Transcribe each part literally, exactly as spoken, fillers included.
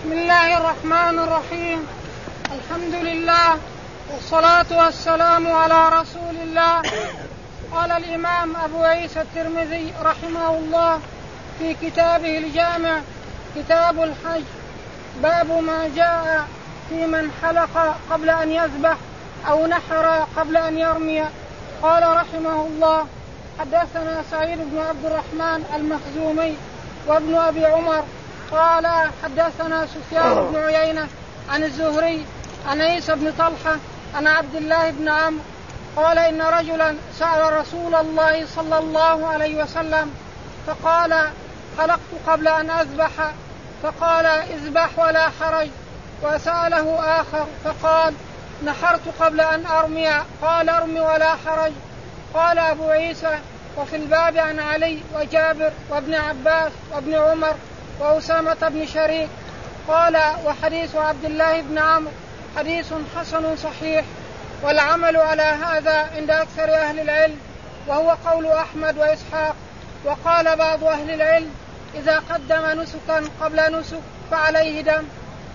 بسم الله الرحمن الرحيم. الحمد لله والصلاة والسلام على رسول الله. قال الإمام أبو عيسى الترمذي رحمه الله في كتابه الجامع كتاب الحج باب ما جاء في من حلق قبل أن يذبح أو نحر قبل أن يرمي. قال رحمه الله حدثنا سعيد بن عبد الرحمن المخزومي وابن أبي عمر قال حدثنا سفيان بن عيينة عن الزهري عن عيسى بن طلحة عن عبد الله بن عمرو قال إن رجلا سأل رسول الله صلى الله عليه وسلم فقال حلقت قبل أن أذبح فقال اذبح ولا حرج. وسأله آخر فقال نحرت قبل أن أرمي قال ارمي ولا حرج. قال أبو عيسى وفي الباب عن علي وجابر وابن عباس وابن عمر وأسامة بن شريك. قال وحديث عبد الله بن عمرو حديث حسن صحيح والعمل على هذا عند أكثر أهل العلم وهو قول أحمد وإسحاق. وقال بعض أهل العلم إذا قدم نسكا قبل نسك فعليه دم.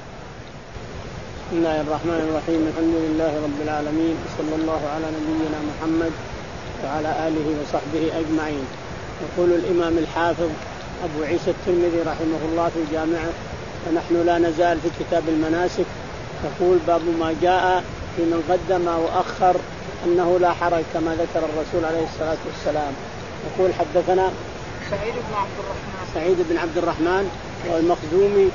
بسم الله الرحمن الرحيم. الحمد لله رب العالمين صلى الله على نبينا محمد وعلى آله وصحبه أجمعين. يقول الإمام الحافظ أبو عيسى الترمذي رحمه الله في جامعه ونحن لا نزال في كتاب المناسك. يقول باب ما جاء في من قدم وأخر أنه لا حرج كما ذكر الرسول عليه الصلاة والسلام. يقول حدثنا سعيد بن عبد الرحمن سعيد بن عبد الرحمن والمخزومي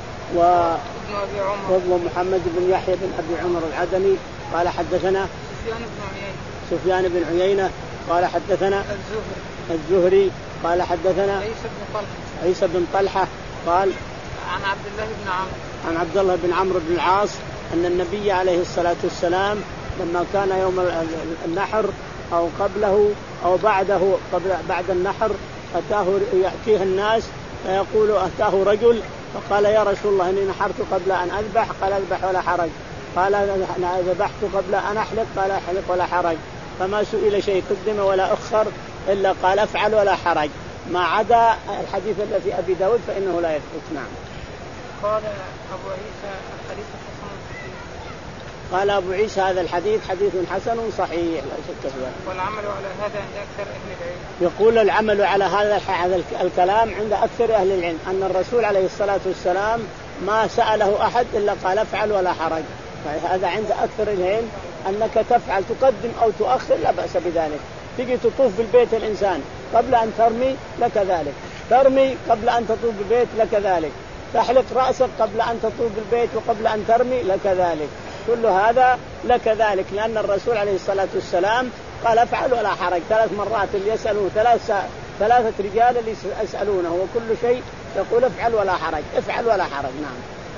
ومحمد بن يحيى بن أبي عمر العدني قال حدثنا سفيان بن عيينة سفيان بن عيينة قال حدثنا الزهري الزهري قال حدثنا عيسى بن طلحة عيسى بن طلحة قال عن عبد الله بن عمرو عن عبد الله بن عمرو بن العاص أن النبي عليه الصلاة والسلام لما كان يوم النحر أو قبله أو بعده قبل بعد النحر أتاه يأتيه الناس فيقول أتاه رجل فقال يا رسول الله إني نحرت قبل أن أذبح قال أذبح ولا حرج. قال أنا ذبحت قبل أن أحلق قال أحلق ولا حرج. فما سئل شيء قدم ولا أخر إلا قال أفعل ولا حرج ما عدا الحديث الذي في أبي داود فإنه لا يثبت. نعم. قال أبو عيسى الحديث حسن صحيح. قال أبو عيسى هذا الحديث حديث حسن صحيح لا شك فيه. والعمل على هذا عند أكثر أهل العلم. يقول العمل على هذا الكلام عند أكثر أهل العلم أن الرسول عليه الصلاة والسلام ما سأله أحد إلا قال افعل ولا حرج. هذا عند أكثر العلم أنك تفعل تقدم أو تؤخر لا بأس بذلك. تجي تطوف بالبيت الإنسان قبل أن ترمي لك ذلك، ترمي قبل أن تطوف بالبيت لك ذلك، تحلق رأسك قبل أن تطوف بالبيت وقبل أن ترمي لك ذلك، كل هذا لك ذلك لأن الرسول عليه الصلاة والسلام قال افعل ولا حرج ثلاث مرات. اللي يسألون ثلاثة ثلاثة رجال اللي يسألونه وكل شيء يقول افعل ولا حرج افعل ولا حرج. نعم.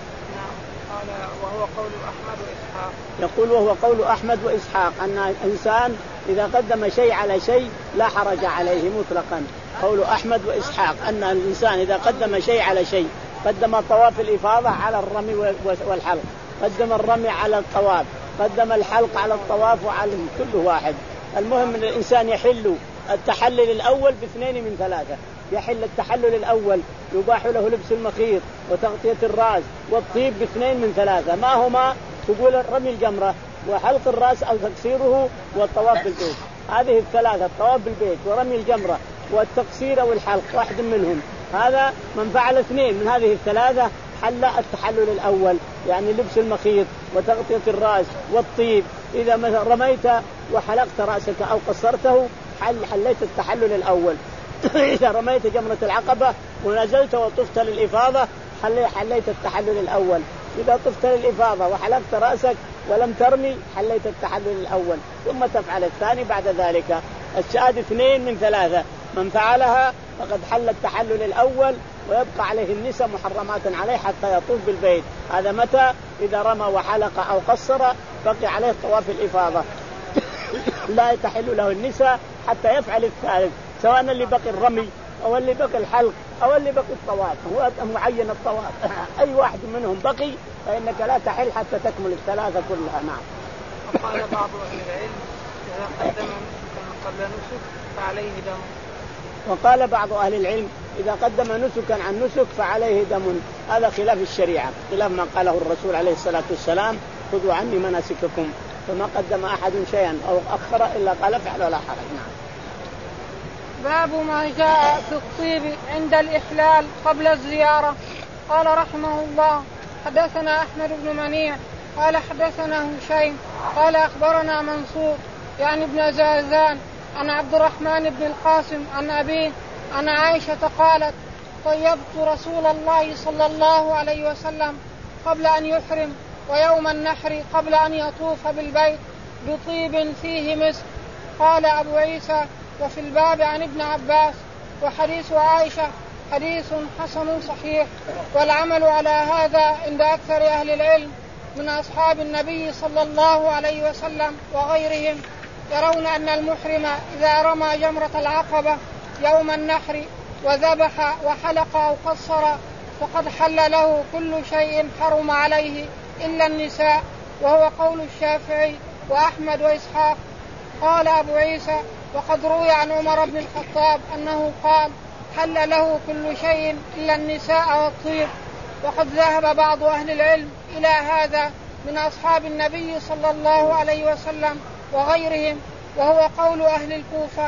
قال وهو قول أحمد وإسحاق. يقول وهو قول أحمد وإسحاق أن الإنسان إذا قدم شيء على شيء لا حرج عليه مطلقا. قول أحمد وإسحاق أن الإنسان إذا قدم شيء على شيء، قدم طواف الإفاضة على الرمي والحلق، قدم الرمي على الطواف، قدم الحلق على الطواف وعلى كل واحد. المهم أن الإنسان يحل التحلل الأول باثنين من ثلاثة. يحل التحلل الأول يباح له لبس المخيط وتغطية الرأس والطيب باثنين من ثلاثة. ما هما؟ تقول رمي الجمرة وحلق الرأس أو تقصيره والطواف بالبيت. هذه الثلاثة، الطواف بالبيت ورمي الجمرة والتقصير أو الحلق واحد منهم. هذا من فعل اثنين من هذه الثلاثة حل التحلل الأول يعني لبس المخيط وتغطية الرأس والطيب. إذا مثلا رميت وحلقت رأسك أو قصرته حل حليت التحلل الأول. إذا رميت جمرة العقبة ونزلت وطفت للإفاضة حليت التحلل الأول. إذا طفت للإفاضة وحلقت رأسك ولم ترمي حليت التحلل الأول، ثم تفعل الثاني بعد ذلك. الشهادة اثنين من ثلاثة، من فعلها فقد حل التحلل الأول ويبقى عليه النساء محرمات عليه حتى يطوف بالبيت. هذا متى؟ إذا رمى وحلق أو قصر بقي عليه طواف الإفاضة. لا يتحل له النساء حتى يفعل الثالث، سواء اللي بقي الرمي أو اللي بقي الحلق أو اللي بقي الطواف. هو معين الطواف أي واحد منهم بقي فإنك لا تحل حتى تكمل الثلاثة كلها. نعم. وقال بعض أهل العلم إذا قدم نسكا قبل نسك فعليه دم. وقال بعض أهل العلم إذا قدم نسكا عن نسك فعليه دم. هذا خلاف الشريعة، خلاف ما قاله الرسول عليه الصلاة والسلام خذوا عني مناسككم، فما قدم أحد شيئا أو أخر إلا قال افعل ولا حرج. نعم. باب ما جاء في الطيب عند الإحلال قبل الزيارة. قال رحمه الله حدثنا أحمد بن منيع قال حدثنا هشيم قال أخبرنا منصور يعني ابن زازان عن عبد الرحمن بن القاسم عن أبيه عن عائشة قالت طيبت رسول الله صلى الله عليه وسلم قبل أن يحرم ويوم النحر قبل أن يطوف بالبيت بطيب فيه مسك. قال أبو عيسى وفي الباب عن ابن عباس. وحديث عائشة حديث حسن صحيح، والعمل على هذا عند أكثر أهل العلم من أصحاب النبي صلى الله عليه وسلم وغيرهم، يرون أن المحرم إذا رمى جمرة العقبة يوم النحر وذبح وحلق أو قصر فقد حل له كل شيء حرم عليه إلا النساء، وهو قول الشافعي وأحمد وإسحاق. قال أبو عيسى وقد روي عن عمر بن الخطاب أنه قال حل له كل شيء إلا النساء والطيب. وقد ذهب بعض أهل العلم إلى هذا من أصحاب النبي صلى الله عليه وسلم وغيرهم، وهو قول أهل الكوفة.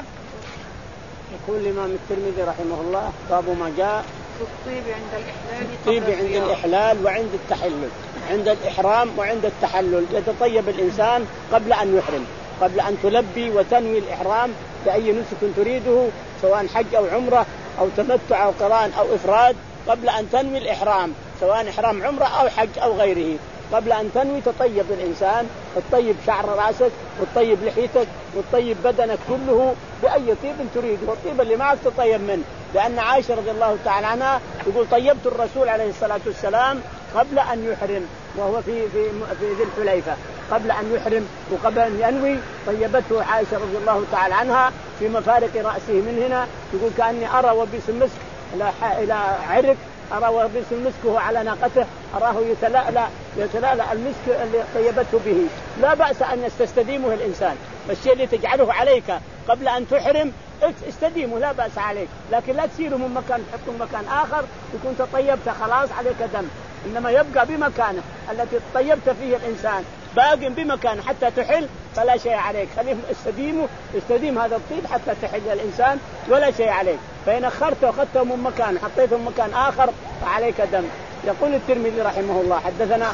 يقول الإمام الترمذي رحمه الله باب ما جاء في الطيب عند الإحلال الطيب عند الإحلال وعند التحلل، عند الإحرام وعند التحلل يتطيب الإنسان قبل أن يحرم، قبل أن تلبي وتنوي الإحرام بأي نسك تريده سواء حج أو عمرة أو تمتع أو قران أو إفراد، قبل أن تنوي الإحرام سواء إحرام عمرة أو حج أو غيره، قبل أن تنوي تطيب الإنسان، تطيب شعر رأسك وتطيب لحيتك وتطيب بدنك كله بأي طيب تريده، والطيب اللي معك تطيب منه. لأن عائشة رضي الله تعالى عنها يقول طيبت الرسول عليه الصلاة والسلام قبل أن يحرم وهو في في في ذي الحليفة، قبل أن يحرم وقبل أن ينوي طيبته عائشة رضي الله تعالى عنها في مفارق رأسه من هنا، يقول كأني أرى وبيس المسك إلى إلى عرق، أرى وبيس المسك على ناقته، أراه يتلألأ يتلألأ المسك اللي طيبته به. لا بأس أن تستديمه الإنسان، الشيء اللي تجعله عليك قبل أن تحرم استديمه لا بأس عليك، لكن لا تسيره من مكان تحطه مكان آخر يكون تطيبت خلاص عليك دم، إنما يبقى بمكانه التي طيبت فيه الإنسان باق بمكانه حتى تحل فلا شيء عليك، خليه استديمه استديم هذا الطيب حتى تحل الإنسان ولا شيء عليك. فإن أخرته أخذته من مكان حطيته من مكان آخر فعليك دم. يقول الترمذي رحمه الله حدثنا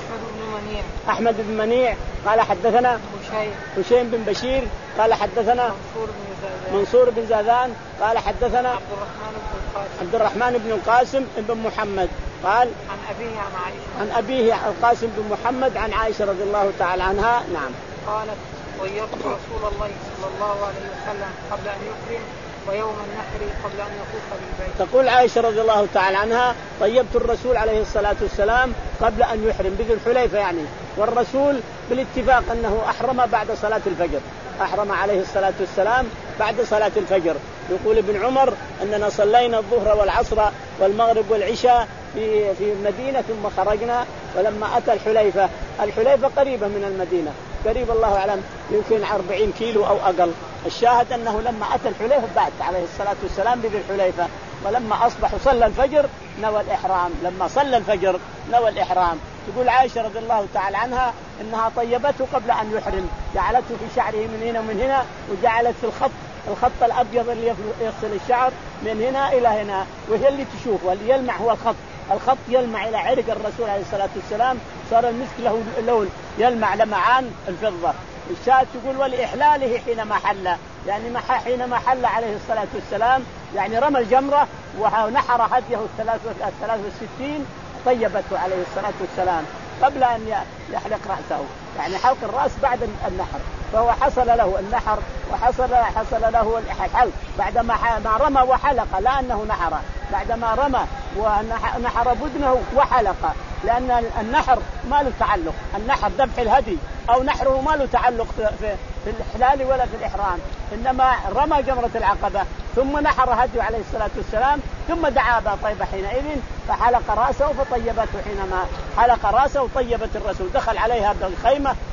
أحمد بن منيع قال حدثنا هشيم بن بشير قال حدثنا منصور بن زاذان قال حدثنا عبد الرحمن بن القاسم بن محمد قال عن أبيه عن عائشة عن أبيه القاسم بن محمد عن عائشة رضي الله تعالى عنها. نعم. قالت طيبت رسول الله صلى الله عليه وسلم قبل أن يحرم ويوم النحر قبل أن يطوف بالبيت. تقول عائشة رضي الله تعالى عنها طيبت الرسول عليه الصلاة والسلام قبل أن يحرم بذي الحليفة يعني، والرسول بالاتفاق أنه أحرم بعد صلاة الفجر، أحرم عليه الصلاة والسلام بعد صلاة الفجر. يقول ابن عمر أننا صلينا الظهر والعصر والمغرب والعشاء في في المدينة ثم خرجنا، ولما أتى الحليفة، الحليفة قريبة من المدينة قريب الله أعلم يمكن أربعين كيلو أو أقل، الشاهد أنه لما أتى الحليفة بعد عليه الصلاة والسلام بذي الحليفة، ولما أصبح وصلى الفجر نوى الإحرام، لما صلى الفجر نوى الإحرام. تقول عائشة رضي الله تعالى عنها إنها طيبته قبل أن يحرم، جعلته في شعره من هنا ومن هنا، وجعلت في الخط الخط الأبيض اللي يغسل الشعر من هنا إلى هنا، وهي اللي تشوف واللي يلمع هو الخط، الخط يلمع إلى عرق الرسول عليه الصلاة والسلام، صار المسك له لون يلمع لمعان الفضة. الشاهد تقول ولإحلاله حينما حل، يعني حينما حل عليه الصلاة والسلام يعني رمى الجمرة ونحر هديه الثلاث والستين طيبته عليه الصلاة والسلام قبل أن يحلق رأسه، يعني حلق الرأس بعد النحر، فهو حصل له النحر وحصل حصل له الحلق بعدما ما رمى وحلق، لا أنه نحر، بعدما رمى ونحر بدنه وحلق، لأن النحر ما له تعلق، النحر ذبح الهدي أو نحره ما له تعلق في في الإحلال ولا في الإحرام، إنما رمى جمرة العقبة ثم نحر هديه عليه الصلاة والسلام ثم دعا بطيبة حينئذ فحلق رأسه فطيبته، حينما حلق رأسه طيبت الرسول، دخل عليها بالخيمة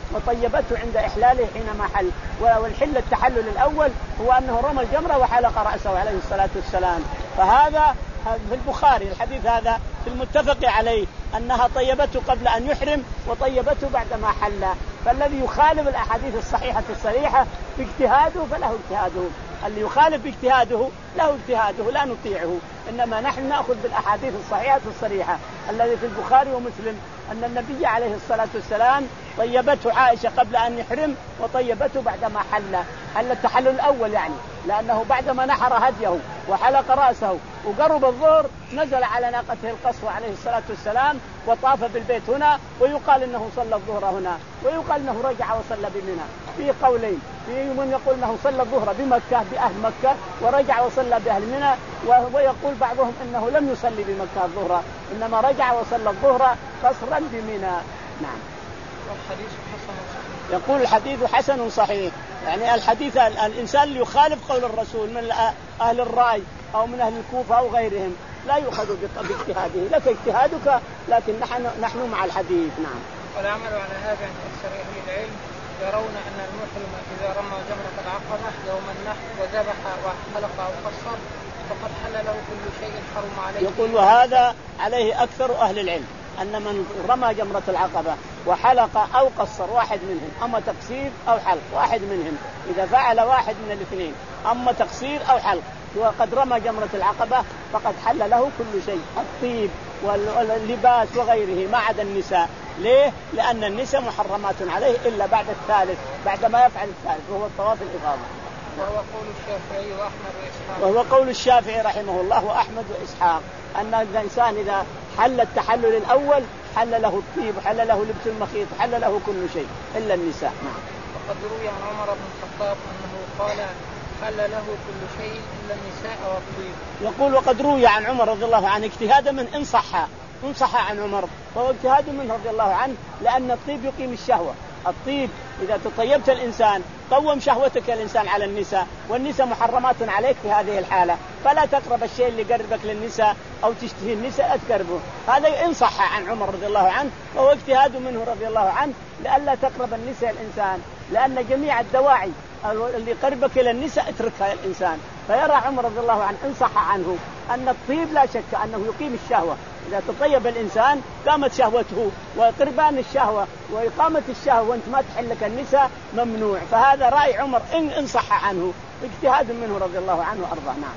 وطيبته عند إحلاله حينما حل. والحل التحلل الأول هو أنه رمى الجمرة وحلق رأسه عليه الصلاة والسلام. فهذا في البخاري الحديث هذا في المتفق عليه أنها طيبته قبل أن يحرم وطيبته بعدما حل. فالذي يخالف الأحاديث الصحيحة الصريحة باجتهاده فله اجتهاده، اللي يخالف باجتهاده له اجتهاده لا نطيعه، إنما نحن نأخذ بالأحاديث الصحيحة الصريحة الذي في البخاري ومسلم أن النبي عليه الصلاة والسلام طيبته عائشة قبل أن يحرم وطيبته بعدما حل حل التحلل الأول، يعني لأنه بعدما نحر هديه وحلق رأسه وقرب الظهر نزل على ناقته القصوى عليه الصلاة والسلام وطاف بالبيت هنا، ويقال إنه صلى الظهر هنا، ويقال إنه رجع وصلى بمنى. في قولين، في من يقول إنه صلى الظهر بمكة بأهل مكة ورجع وصلى بأهل منى، ويقول بعضهم إنه لم يصلي بمكة الظهر إنما رجع وصلى الظهر قصرا بمنى. نعم. والحديث حسن صحيح. يقول الحديث حسن صحيح، يعني الحديث الإنسان اللي يخالف قول الرسول من أهل الرأي أو من أهل الكوفة أو غيرهم لا يؤخذ باجتهاده، لك اجتهادك لكن نحن نحن مع الحديث. نعم. والعمل على هذا عند أكثر أهل العلم يرون أن المحرم إذا رمى جمرة العقبة يوم النحر وذبح وحلق أو قصر فقد حل له كل شيء حرم عليه. يقول وهذا عليه أكثر أهل العلم أن من رمى جمرة العقبة وحلق أو قصر واحد منهم، أما تقصير أو حلق واحد منهم، إذا فعل واحد من الاثنين أما تقصير أو حلق وقد رمى جمرة العقبة فقد حل له كل شيء، الطيب واللباس وغيره ما عدا النساء. ليه؟ لأن النساء محرمات عليه إلا بعد الثالث، بعد ما يفعل الثالث وهو الطواف الإفاضة. وهو قول الشافعي وأحمد وإسحاق. وهو قول الشافعي رحمه الله وأحمد وإسحاق أن الإنسان إذا حل التحلل الأول حل له الطيب وحل له لبس المخيط وحل له كل شيء إلا النساء. نعم. وقد روي عن عمر بن الخطاب أنه قال حل له كل شيء إلا النساء والطيب. يقول وقد روي عن عمر رضي الله عنه اجتهادا من إن صح إن صح عن عمر فهو اجتهاد منه رضي الله عنه، لأن الطيب يقيم الشهوة. الطيب إذا تطيبت الإنسان قوم شهوتك الإنسان على النساء، والنساء محرمات عليك في هذه الحالة، فلا تقرب الشيء اللي قربك للنساء أو تشتهي النساء تقربه. هذا إن صح عن عمر رضي الله عنه فهو اجتهاد منه رضي الله عنه لألا تقرب النساء الإنسان، لأن جميع الدواعي اللي قربك إلى النساء اتركها الإنسان. فيرى عمر رضي الله عنه إن صح عنه أن الطيب لا شك أنه يقيم الشهوة، إذا تطيب الإنسان قامت شهوته، وقربان الشهوة وإقامة الشهوة وأنت ما تحلك النساء ممنوع. فهذا رأي عمر إن إن صح عنه اجتهاد منه رضي الله عنه وأرضاه. نعم.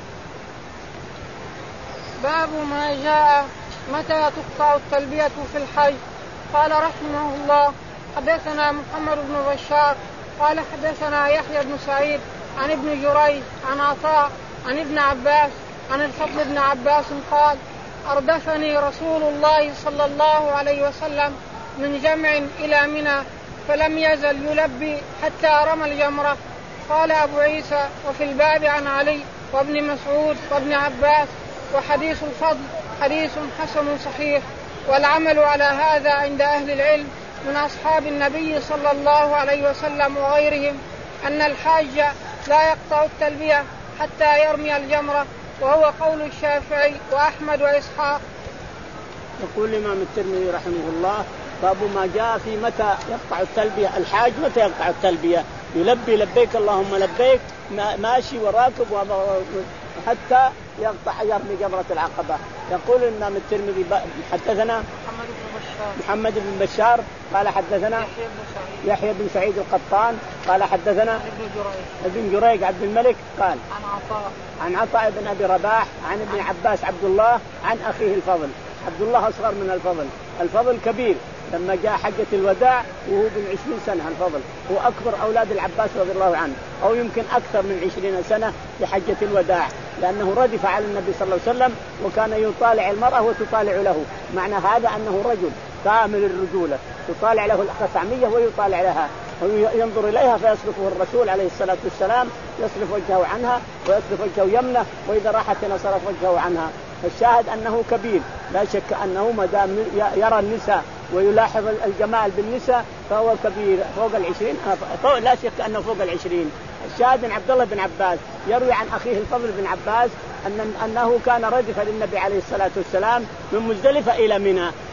باب ما جاء متى تقطع التلبية في الحج. قال رحمه الله حدثنا محمد بن بشار قال حدثنا يحيى بن سعيد عن ابن جريج عن عطاء عن ابن عباس عن الفضل بن عباس قال أردفني رسول الله صلى الله عليه وسلم من جمع إلى منى فلم يزل يلبي حتى رمى الجمرة. قال أبو عيسى وفي الباب عن علي وابن مسعود وابن عباس وحديث الفضل حديث حسن صحيح. والعمل على هذا عند أهل العلم من أصحاب النبي صلى الله عليه وسلم وغيرهم أن الحاج لا يقطع التلبية حتى يرمي الجمرة، وهو قول الشافعي وأحمد وإسحاق. يقول الإمام الترمذي رحمه الله باب ما جاء في متى يقطع التلبية. الحاج متى يقطع التلبية؟ يلبي لبيك اللهم لبيك ماشي وراكب حتى يقطع يرمي جمرة العقبة. يقول الإمام الترمذي حدثنا محمد بن بشار محمد بن بشار قال حدثنا يحيى بن سعيد القطان قال حدثنا ابن جريج ابن جريج عبد الملك قال عن عطاء عن عطاء بن أبي رباح عن ابن عباس عبد الله عن أخيه الفضل. عبد الله أصغر من الفضل، الفضل كبير لما جاء حجة الوداع وهو بن عشرين سنة. الفضل هو أكبر أولاد العباس رضي الله عنه، أو يمكن أكثر من عشرين سنة لحجة الوداع، لأنه ردف على النبي صلى الله عليه وسلم وكان يطالع المرأة وتطالع له. معنى هذا أنه رجل كامل الرجولة، تطالع له الخثعمية ويطالع لها وينظر إليها فيصرفه الرسول عليه الصلاة والسلام، يصرف وجهه عنها ويصرف وجهه يمنه، وإذا راحت صرف وجهه عنها. فالشاهد أنه كبير، لا شك أنه ما دام يرى النساء ويلاحظ الجمال بالنساء فهو كبير فوق العشرين، فوق لا شك أنه فوق العشرين. الشاهد من عبد الله بن عباس يروي عن أخيه الفضل بن عباس أن أنه كان ردف للنبي عليه الصلاة والسلام من مزدلفة إلى منى،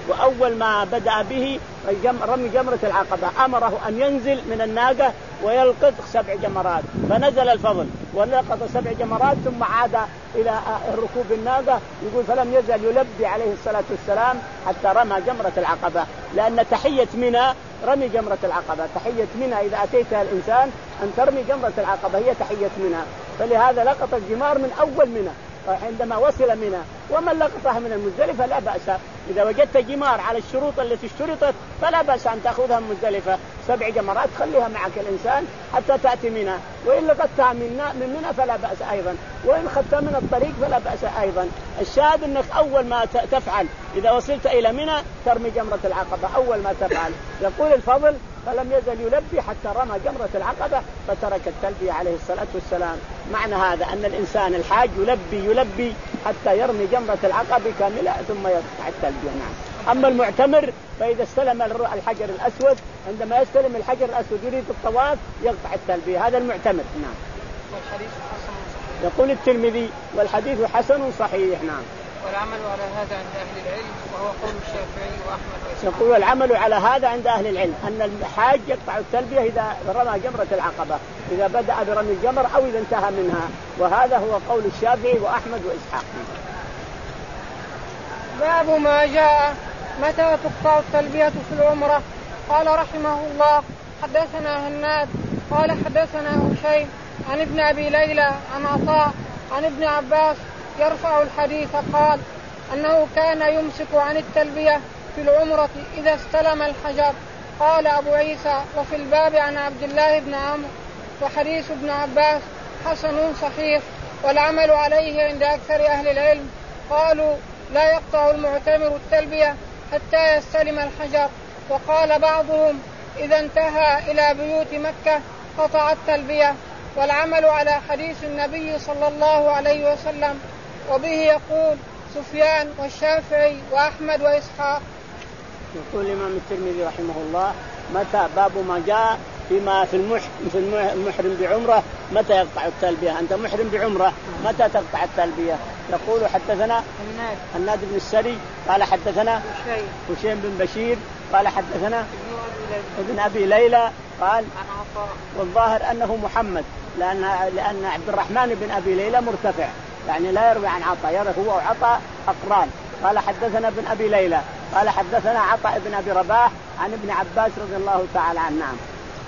وأول ما بدأ به رمي جمرة العقبة أمره أن ينزل من الناقة ويلقط سبع جمرات، فنزل الفضل ولقط سبع جمرات ثم عاد إلى ركوب الناقة. يقول فلم يزل يلبي عليه الصلاة والسلام حتى رمى جمرة العقبة، لأن تحية منى رمي جمرة العقبة. تحية منى إذا أتيتها الإنسان أن ترمي جمرة العقبة هي تحية منى، فلهذا لقط الجمار من أول منى عندما وصل منى. ومن لقطها من المزدلفة لا بأس، إذا وجدت جمار على الشروط التي اشترطت فلا بأس أن تأخذها من مزدلفة، سبع جمرات خليها معك الإنسان حتى تأتي منى، وإن لقطتها من منى فلا بأس أيضا، وإن أخذتها من الطريق فلا بأس أيضا. الشاهد أنك أول ما تفعل إذا وصلت إلى منى ترمي جمرة العقبة أول ما تفعل. يقول الفضل فلم يزل يلبي حتى رمى جمرة العقبة فترك التلبية عليه الصلاة والسلام. معنى هذا أن الإنسان الحاج يلبي يلبي حتى يرمي جمرة العقبة كاملة ثم يقطع التلبية. نعم. أما المعتمر فإذا استلم الحجر الأسود، عندما يستلم الحجر الأسود يريد الطواف يقطع التلبية، هذا المعتمر. نعم. والحديث حسن صحيح. يقول الترمذي والحديث حسن صحيح. نعم. والعمل على هذا عند أهل العلم وهو قول الشافعي وأحمد وإسحاق. يقول العمل على هذا عند أهل العلم أن الحاج يقطع التلبية إذا رمى جمرة العقبة، إذا بدأ برمي الجمر أو إذا انتهى منها، وهذا هو قول الشافعي وأحمد وإسحاق. باب ما جاء متى تقطع التلبية في العمرة. قال رحمه الله حدثنا هناد قال حدثنا هشيم عن ابن أبي ليلى عن عطاء عن ابن عباس يرفع الحديث قال أنه كان يمسك عن التلبية في العمرة إذا استلم الحجر. قال أبو عيسى وفي الباب عن عبد الله بن عمرو وحديث ابن عباس حسن صحيح والعمل عليه عند أكثر أهل العلم. قالوا لا يقطع المعتمر التلبية حتى يستلم الحجر، وقال بعضهم إذا انتهى إلى بيوت مكة قطع التلبية، والعمل على حديث النبي صلى الله عليه وسلم. وبه يقول سفيان والشافعي وأحمد وإسحاق. يقول الإمام الترمذي رحمه الله متى باب ما جاء فيما في المحرم في المحرم بعمرة متى يقطع التلبية. أنت محرم بعمرة متى تقطع التلبية؟ يقول حدثنا هناد بن السري قال حدثنا هشيم بن بشير قال حدثنا ابن أبي ليلى قال والظاهر أنه محمد، لأن لأن عبد الرحمن بن أبي ليلى مرتفع يعني لا يروي عن عطاء، يروي هو وعطاء أقران. قال حدثنا ابن أبي ليلى قال حدثنا عطاء بن أبي رباح عن ابن عباس رضي الله تعالى عنه. نعم.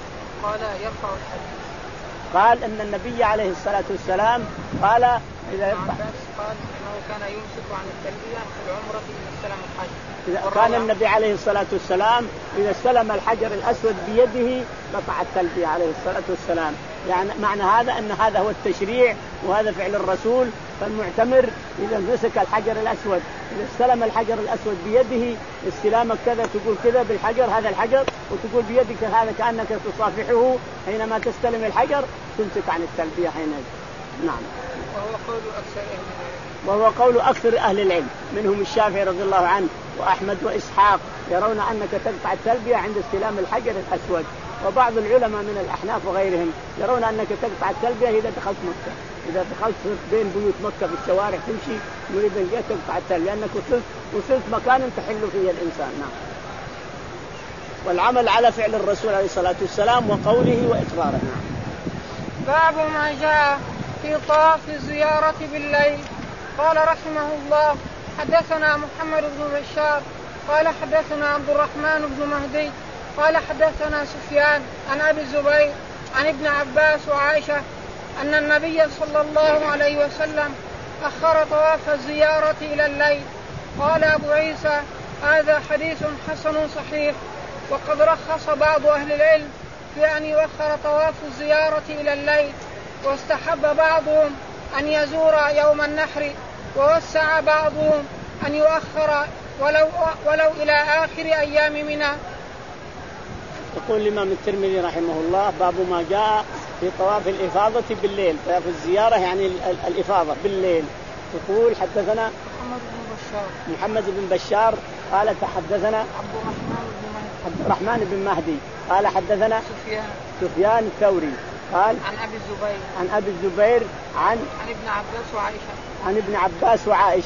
قال يرفع الحديث. قال أن النبي عليه الصلاة والسلام قال إذا يرفع قال إنه كان يمسك عن التلبية في العمرة إذا استلم الحجر. إذا كان النبي عليه الصلاة والسلام إذا استلم الحجر الأسود بيده قطع التلبية عليه الصلاة والسلام. يعني معنى هذا أن هذا هو التشريع وهذا فعل الرسول. فالمعتمر إذا مسك الحجر الأسود إذا استلم الحجر الأسود بيده استلامك كذا تقول كذا بالحجر هذا الحجر وتقول بيدك هذا كأنك تصافحه حينما تستلم الحجر تمسك عن التلبية حينئذ. نعم. وهو قول أكثر أهل العلم. وهو قول أكثر أهل العلم منهم الشافعي رضي الله عنه وأحمد وإسحاق يرون أنك تقطع التلبية عند استلام الحجر الأسود. وبعض العلماء من الأحناف وغيرهم يرون أنك تقطع التلبية إذا دخلت مكة، إذا دخلت بين بيوت مكة في الشوارع تمشي يريد أن تقطع التلبية لأنك وصلت وصلت مكان تحل فيه الإنسان. نعم. والعمل على فعل الرسول عليه الصلاة والسلام وقوله وإقراره. نعم. باب ما جاء في طواف الزيارة بالليل. قال رحمه الله حدثنا محمد بن بشار قال حدثنا عبد الرحمن بن مهدي قال حدثنا سفيان عن أبي الزبير عن ابن عباس وعائشة أن النبي صلى الله عليه وسلم أخر طواف الزيارة إلى الليل. قال أبو عيسى هذا حديث حسن صحيح. وقد رخص بعض أهل العلم في أن يؤخر طواف الزيارة إلى الليل، واستحب بعضهم أن يزور يوم النحر، ووسع بعضهم أن يؤخر ولو, ولو إلى آخر أيام منى. يقول الإمام الترمذي رحمه الله باب ما جاء في طواف الإفاضة بالليل. طواف الزيارة يعني الإفاضة بالليل. يقول حدثنا محمد بن بشار محمد بن بشار قال تحدثنا عبد الرحمن بن مهدي عبد الرحمن بن مهدي قال حدثنا سفيان سفيان الثوري قال عن أبي الزبير عن أبي الزبير عن عن ابن عباس وعائشة عن ابن عباس وعائشة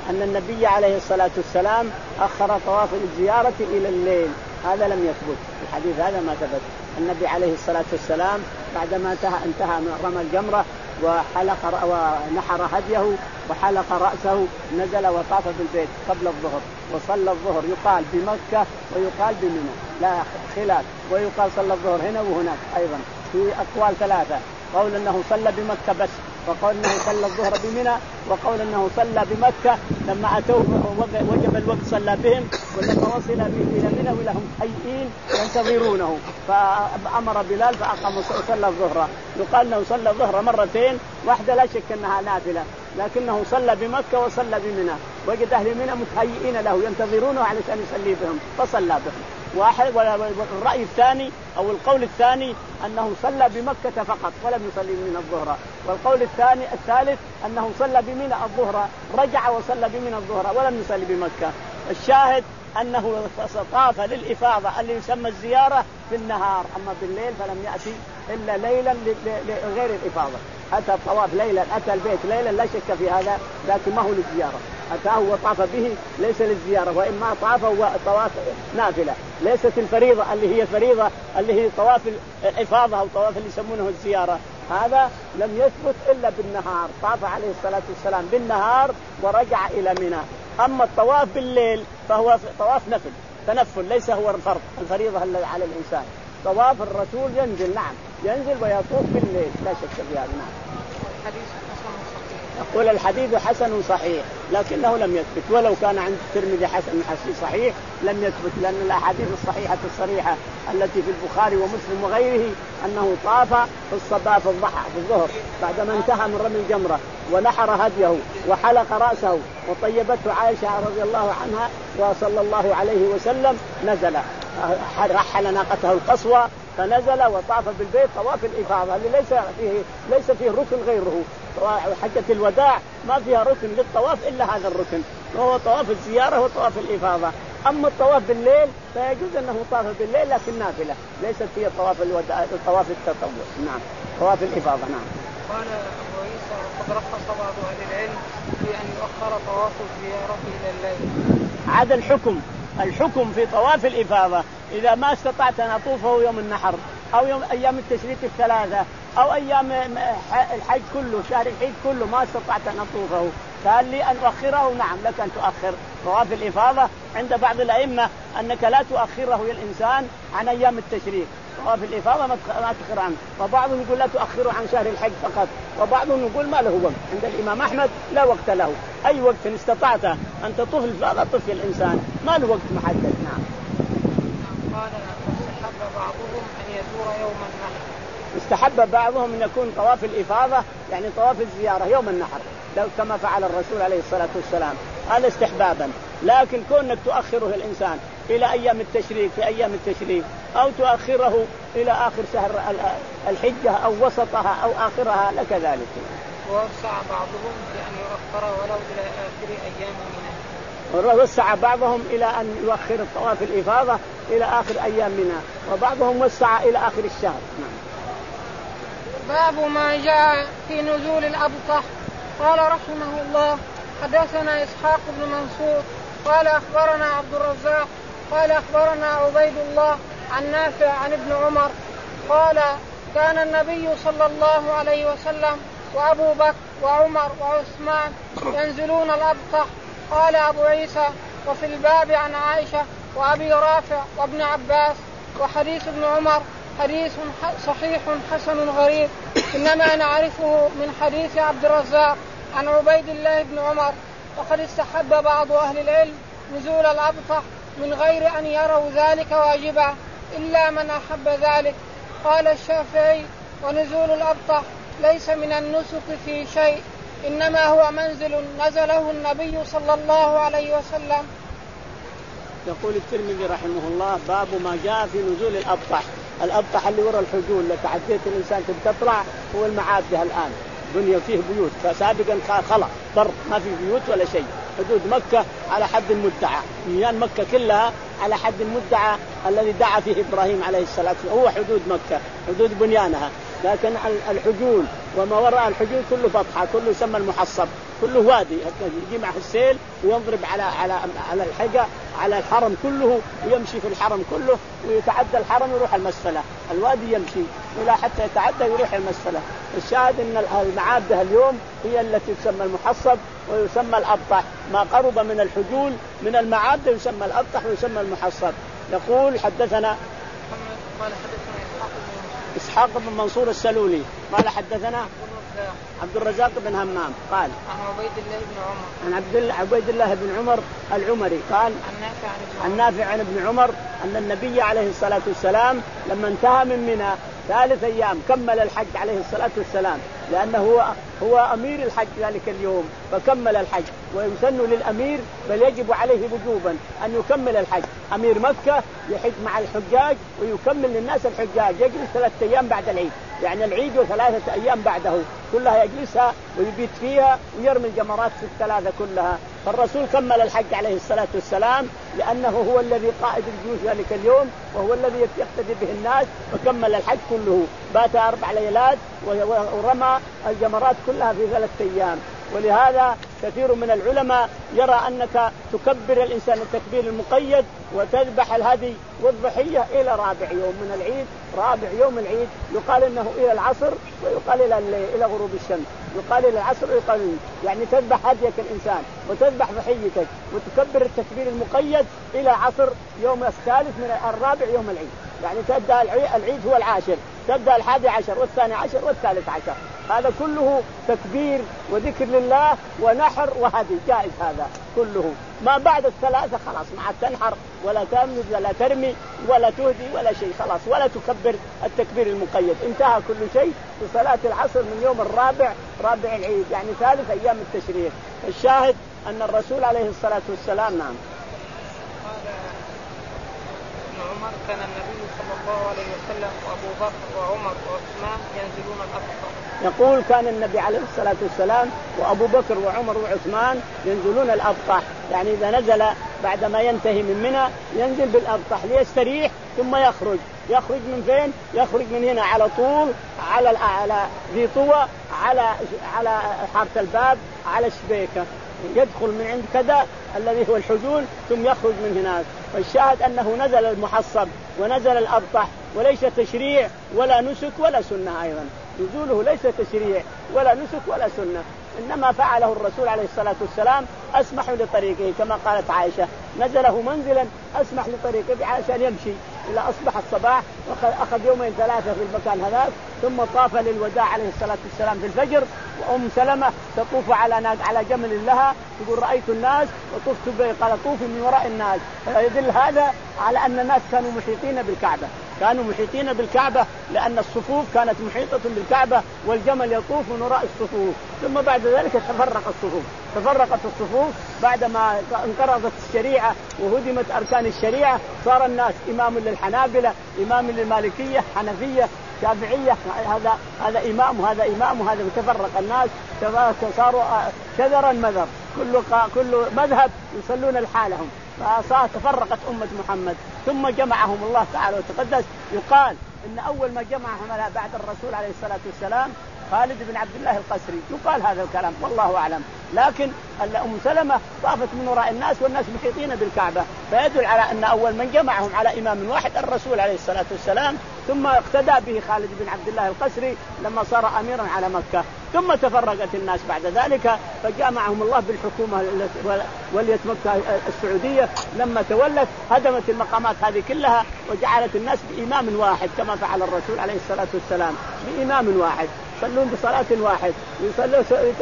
أن النبي عليه الصلاة والسلام أخر طواف الزيارة إلى الليل، هذا لم يثبت، الحديث هذا ما ثبت. النبي عليه الصلاة والسلام بعدما انتهى من رمى الجمرة وحلق ونحر هديه وحلق رأسه نزل وطاف بالبيت قبل الظهر وصلى الظهر، يقال بمكة ويقال بمنى لا خلاف، ويقال صلى الظهر هنا وهناك أيضا في أقوال ثلاثة، قول أنه صلى بمكة بس، وقول أنه صلى الظهر بمنى، وقول أنه صلى بمكة لما أتوه وجب الوقت صلى بهم، ولما وصل إلى منى ولهم حيين ينتظرونه فأمر بلال فأقام وصلى الظهر. يقال أنه صلى الظهر مرتين، واحدة لا شك أنها نافلة، لكنه صلى بمكة وصلى بمنى، وجد أهل منى متهيئين له ينتظرونه علشان يصلي بهم فصلى بهم. واحد. والرأي الثاني أو القول الثاني أنه صلى بمكة فقط ولم يصلي من الظهر، والقول الثاني الثالث أنه صلى بمنى الظهر رجع وصلى بمنى الظهر ولم يصلي بمكة. الشاهد أنه طاف للإفاضة اللي يسمى الزيارة في النهار، أما بالليل فلم يأتي إلا ليلا لغير الإفاضة، أتى الطواف ليلا، أتى البيت ليلا لا شك في هذا، لكن ما هو للزيارة، أتاه وطاف به ليس للزيارة، وإما طاف هو طواف نافلة ليست الفريضة اللي هي فريضة اللي هي طواف الإفاضة أو طواف اللي يسمونه الزيارة، هذا لم يثبت إلا بالنهار، طاف عليه الصلاة والسلام بالنهار ورجع إلى منى. أما الطواف بالليل فهو طواف نفل تنفل، ليس هو الفرض الفريضة التي على الإنسان. طواف الرسول ينزل، نعم ينزل ويطوف بالليل لا شك في هذا. نعم. يقول الحديث حسن صحيح لكنه لم يثبت، ولو كان عند الترمذي حسن حسن صحيح لم يثبت، لأن الأحاديث الصحيحة الصريحة التي في البخاري ومسلم وغيره أنه طاف في الصباح في الضحى في الظهر بعدما انتهى من رمي الجمرة ونحر هديه وحلق رأسه وطيبته عائشة رضي الله عنها وصلى الله عليه وسلم، نزل رحل ناقته القصوى فنزل وطاف بالبيت طواف الإفاضة اللي ليس فيه ليس فيه ركن غيره. حجة الوداع ما فيها ركن للطواف إلا هذا الركن، وهو طواف الزيارة وطواف الإفاضة. أما الطواف بالليل فيجوز أنه طاف بالليل لكن نافلة، ليست هي طواف الوداع طواف التطوع. نعم طواف الإفاضة. نعم. قال أبو عيسى وقد رخص بعض أهل العلم في أن يؤخر طواف الزيارة إلى الليل. عاد الحكم الحكم في طواف الإفاضة إذا ما استطعت أن أطوفه يوم النحر أو يوم أيام التشريق الثلاثة أو أيام الحج كله شهر الحج كله ما استطعت أن أطوفه، قال لي أن أؤخره، نعم لك أن تؤخر طواف الإفاضة. عند بعض الأئمة أنك لا تؤخره يا الإنسان عن أيام التشريق، طواف الإفاضة ما تؤخر عنه، وبعضهم يقول لا تؤخره عن شهر الحج فقط، وبعضهم يقول ما له وقت. عند الإمام أحمد لا وقت له، أي وقت استطعت أن تطوف الإفاضة طف الإنسان، ما له وقت محدد. نعم. قال استحب بعضهم أن يزور يوم النحر. استحب بعضهم أن يكون طواف الإفاضة يعني طواف الزيارة يوم النحر لو كما فعل الرسول عليه الصلاة والسلام، هذا استحبابا. لكن كونك تؤخره الإنسان إلى أيام التشريق في أيام التشريق أو تؤخره إلى آخر شهر الحجة أو وسطها أو آخرها لك ذلك. ووسع بعضهم بأن يؤخر ولو إلى آخر أيام منى. وسع بعضهم إلى أن يؤخر الطواف الإفاضة إلى آخر أيام منى، وبعضهم وسع إلى آخر الشهر. باب ما جاء في نزول الأبطح. قال رحمه الله حدثنا إسحاق بن منصور قال أخبرنا عبد الرزاق قال أخبرنا عبيد الله عن نافع عن ابن عمر قال كان النبي صلى الله عليه وسلم وأبو بكر وعمر وعثمان ينزلون الأبطح. قال أبو عيسى وفي الباب عن عائشة وأبي رافع وابن عباس. وحديث ابن عمر حديث صحيح حسن غريب، إنما نعرفه من حديث عبد الرزاق عن عبيد الله بن عمر. وقد استحب بعض أهل العلم نزول الأبطح من غير أن يروا ذلك واجبا إلا من أحب ذلك. قال الشافعي ونزول الأبطح ليس من النسك في شيء، إنما هو منزل نزله النبي صلى الله عليه وسلم. يقول الترمذي رحمه الله باب ما جاء في نزول الأبطح. الأبطح اللي وراء الحجول اللي تعديت الإنسان تطلع هو المعاد بها الآن، دنيا فيه بيوت، فسابقا خلق بر ما في بيوت ولا شيء. حدود مكة على حد المدعى، ميان مكة كلها على حد المدعى الذي دعا فيه إبراهيم عليه الصلاة والسلام، هو حدود مكة حدود بنيانها. لكن الحجول وما وراء الحجول كله بطحة، كله يسمى المحصب، كله وادي، يجي معه السيل ويضرب على على على الحجة على الحرم كله، ويمشي في الحرم كله، ويتعدى الحرم ويروح المسفلة، الوادي يمشي إلى حتى يتعدى ويروح المسفلة. الشاهد أن المعابد اليوم هي التي تسمى المحصب ويسمى الأبطح، ما قرب من الحجول من المعابد يسمى الأبطح ويسمى المحصب. يقول حدثنا قال حدثنا إسحاق بن منصور السلولي قال حدثنا عبد الرزاق بن همام قال عن عبيد الله بن عمر عن عبد الله عبيد الله بن عمر العمري قال عن نافع عن ابن عمر أن النبي عليه الصلاة والسلام لما انتهى من منى ثالث أيام كمل الحج عليه الصلاة والسلام، لأنه هو هو أمير الحج ذلك اليوم فكمل الحج، ويسن للأمير بل يجب عليه وجوبا أن يكمل الحج. أمير مكة يحج مع الحجاج ويكمل للناس الحجاج، يجلس ثلاثة أيام بعد العيد، يعني العيد وثلاثة أيام بعده كلها يجلسها ويبيت فيها ويرمي الجمرات في الثلاثة كلها. فالرسول كمل الحج عليه الصلاة والسلام لأنه هو الذي قائد الجيوش ذلك اليوم وهو الذي يقتدي به الناس، فكمل الحج كله، بات أربع ليلات ورمى الجمرات كلها في ثلاثة أيام. ولهذا كثير من العلماء يرى أنك تكبر الإنسان التكبير المقيد وتذبح الهدي والضحية إلى رابع يوم من العيد، رابع يوم العيد يقال إنه إلى العصر ويقال إلى إلى غروب الشمس، يقال إلى العصر ويقال يعني تذبح هديك الإنسان وتذبح ضحيتك وتكبر التكبير المقيد إلى عصر يوم الثالث من الرابع يوم العيد، يعني تبدأ العيد هو العاشر، تبدأ الحادي عشر والثاني عشر والثالث عشر، هذا كله تكبير وذكر لله ونحر وهدي جائز، هذا كله. ما بعد الثلاثة خلاص مع تنحر ولا تمز ولا ترمي ولا تهدي ولا شيء، خلاص ولا تكبر التكبير المقيد، انتهى كل شيء في صلاة العصر من يوم الرابع رابع العيد، يعني ثالث أيام التشريق. الشاهد أن الرسول عليه الصلاة والسلام نعم عمر كان النبي صلى الله عليه وسلم وأبو بكر وعمر وعثمان ينزلون الأبطح. يقول كان النبي عليه الصلاة والسلام وأبو بكر وعمر وعثمان ينزلون الأبطح، يعني إذا نزل بعد ما ينتهي من منى ينزل بالأبطح ليستريح ثم يخرج. يخرج من فين؟ يخرج من هنا على طول على على ذي طوى على على حارة الباب على الشبيكة، يدخل من عند كذا الذي هو الحجون ثم يخرج من هناك. والشاهد أنه نزل المحصب ونزل الأبطح، وليس تشريع ولا نسك ولا سنة، أيضا نزوله ليس تشريع ولا نسك ولا سنة، إنما فعله الرسول عليه الصلاة والسلام أسمح لطريقه، كما قالت عائشة نزله منزلا أسمح لطريقه عشان يمشي إلى أصبح الصباح، وأخذ يومين ثلاثة في المكان هذا، ثم طاف للوداع عليه الصلاة والسلام في الفجر، وأم سلمة تطوف على ناق على جمل لها تقول رأيت الناس وطفت به، قال طوفي من وراء الناس، يدل هذا على أن الناس كانوا محيطين بالكعبة، كانوا محيطين بالكعبة لأن الصفوف كانت محيطة بالكعبة والجمل يطوف من وراء الصفوف. ثم بعد ذلك تفرق الصفوف تفرقت الصفوف بعدما انقرضت الشريعة وهدمت أركان الشريعة، صار الناس إمام للحنابلة، إمام للمالكية، حنفية، شافعية، هذا هذا إمام وهذا إمام وهذا، تفرق الناس صاروا شذرا مذهب، كل كل مذهب يصلون لحالهم، فصارت تفرقت أمة محمد. ثم جمعهم الله تعالى وتقدس. يقال إن أول ما جمعهم بعد الرسول عليه الصلاة والسلام خالد بن عبد الله القسري، يقال هذا الكلام والله أعلم، لكن أم سلمة طافت من وراء الناس والناس محيطين بالكعبة، فيدل على أن أول من جمعهم على إمام واحد الرسول عليه الصلاة والسلام، ثم اقتدى به خالد بن عبد الله القسري لما صار أميرا على مكة. ثم تفرقت الناس بعد ذلك فجمعهم الله بالحكومة ولية مكة السعودية، لما تولت هدمت المقامات هذه كلها وجعلت الناس بإمام واحد كما فعل الرسول عليه الصلاة والسلام، بإمام واحد يصلون بصلاة واحد، يصلون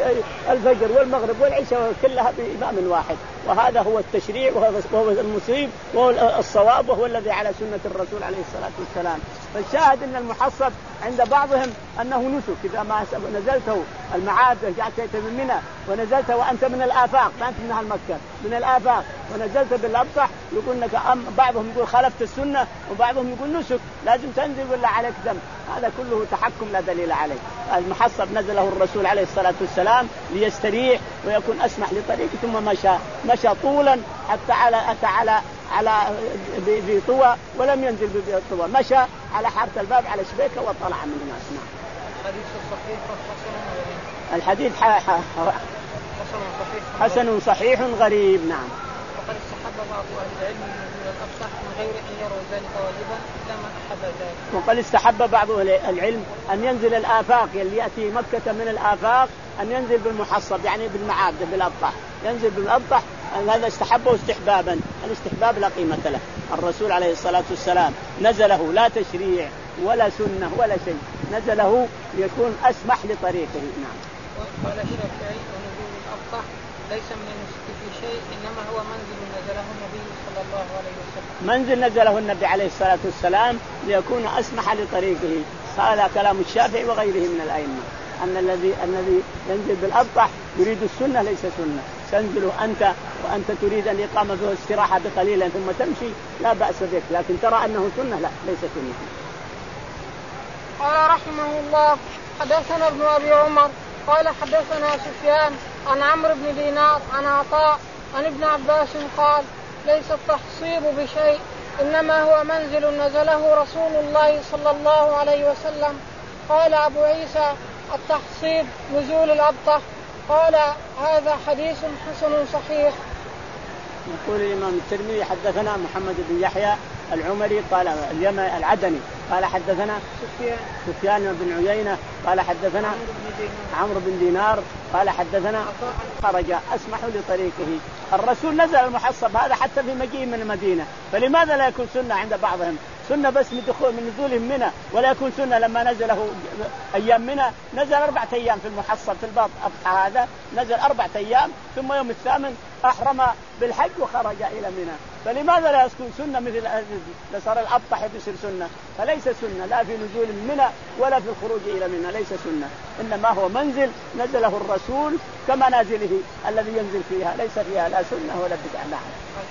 الفجر والمغرب والعشاء كلها بإمام واحد، وهذا هو التشريع وهو المصيب وهو الصواب وهو الذي على سنة الرسول عليه الصلاة والسلام. فالشاهد أن المحصب عند بعضهم أنه نسك، إذا ما نزلته المعاد رجعت من منى ونزلت وأنت من الآفاق، ما أنت من أهل مكة، من الآفاق ونزلت بالأبطح، يقول لك أم بعضهم يقول خالفت السنة وبعضهم يقول نسك لازم تنزل ولا عليك دم، هذا كله تحكم لا دليل عليه. المحصب نزله الرسول عليه الصلاة والسلام ليستريح ويكون أسمح لطريقه، ثم مشى مشى طولا حتى على أتى على على ذي طوى ولم ينزل بذي طوى، مشى على حارة الباب على شبيكة وطلع من الناس. الحديث الصحيح الحديث ح... ح... حسن صحيح حسن صحيح غريب. نعم. وقد استحب بعض أهل العلم من الأبطح من غير أن يروا ذلك واجبا إلا من أحب ذلك. وقد استحب بعض أهل العلم أن ينزل الآفاق اللي يأتي مكة من الآفاق أن ينزل بالمحصب يعني بالمعاد بالأبطح، ينزل بالأبطح. هذا استحبه استحبابا، الاستحباب لا قيمة له. الرسول عليه الصلاة والسلام نزله لا تشريع ولا سنة ولا شيء، نزله ليكون أسمح لطريقه. نعم. وقال الشافعي ونزول الأبطح ليس من النسك في شيء إنما هو منزل نزله النبي صلى الله عليه وسلم. منزل نزله النبي عليه الصلاة والسلام ليكون أسمح لطريقه. هذا كلام الشافعي وغيره من الأئمة أن الذي الذي ينزل بالأبطح يريد السنة ليس سنة. تنزل أنت وأنت تريد أن يقام به استراحة بقليلا ثم تمشي لا بأس بك، لكن ترى أنه سنة لا ليس سنة. قال رحمه الله حدثنا ابن أبي عمر قال حدثنا سفيان عن عمرو بن دينار عن عطاء عن ابن عباس قال ليس التحصيب بشيء إنما هو منزل نزله رسول الله صلى الله عليه وسلم. قال أبو عيسى التحصيب نزول الأبطح. قال هذا حديث حسن صحيح. يقول الإمام الترمذي حدثنا محمد بن يحيى العمري قال اليمن العدني قال حدثنا سفيان سفيان بن عيينة قال حدثنا عمرو بن دينار قال حدثنا خرج أسمح لطريقه. الرسول نزل المحصب هذا حتى في مجيء من المدينة، فلماذا لا يكون سنة عند بعضهم؟ سنة بس من دخول من نزولهم منى، ولا يكون سنة لما نزله أيام منى نزل أربعة أيام في المحصب في الباب هذا نزل أربعة أيام ثم يوم الثامن أحرم بالحج وخرج إلى منى. فلماذا لا يكون سنة مثل لصار الأبطح بيصير سنة؟ فليس سنة لا في نزول منى ولا في الخروج إلى منى، ليس سنة، إنما هو منزل نزله الرسول كمنازله الذي ينزل فيها، ليس فيها لا سنة ولا بدعة. نعم.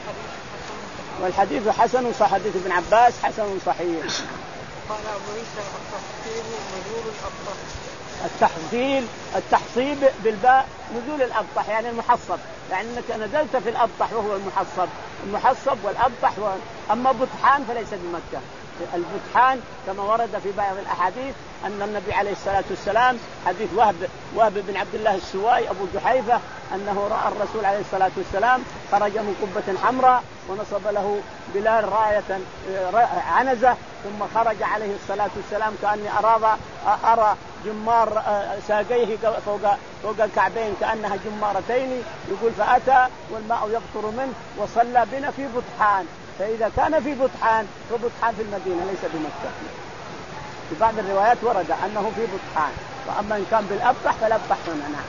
والحديث حسن صح، حديث ابن عباس حسن صحيح. قال أبو عيسى التحصيب نزول الأبطح. التحصيل التحصيب بالباء نزول الأبطح يعني المحصب، يعني أنك نزلت في الأبطح وهو المحصب، المحصب والأبطح و... أما بطحان فليس بمكة. البطحان كما ورد في بعض الأحاديث أن النبي عليه الصلاة والسلام حديث وهب وهب بن عبد الله السوائي أبو جحيفة أنه رأى الرسول عليه الصلاة والسلام خرج من قبة حمراء ونصب له بلال راية عنزة ثم خرج عليه الصلاة والسلام كأني أرى أرى جمار ساقيه فوق فوق الكعبين كأنها جمارتين، يقول فأتى والماء يقطر منه وصلى بنا في بطحان. فإذا كان في بطحان فبطحان في المدينة ليس بمكة. في بعض الروايات ورد أنه في بطحان، وأما إن كان بالأبطح فالأبطح هنا. نعم.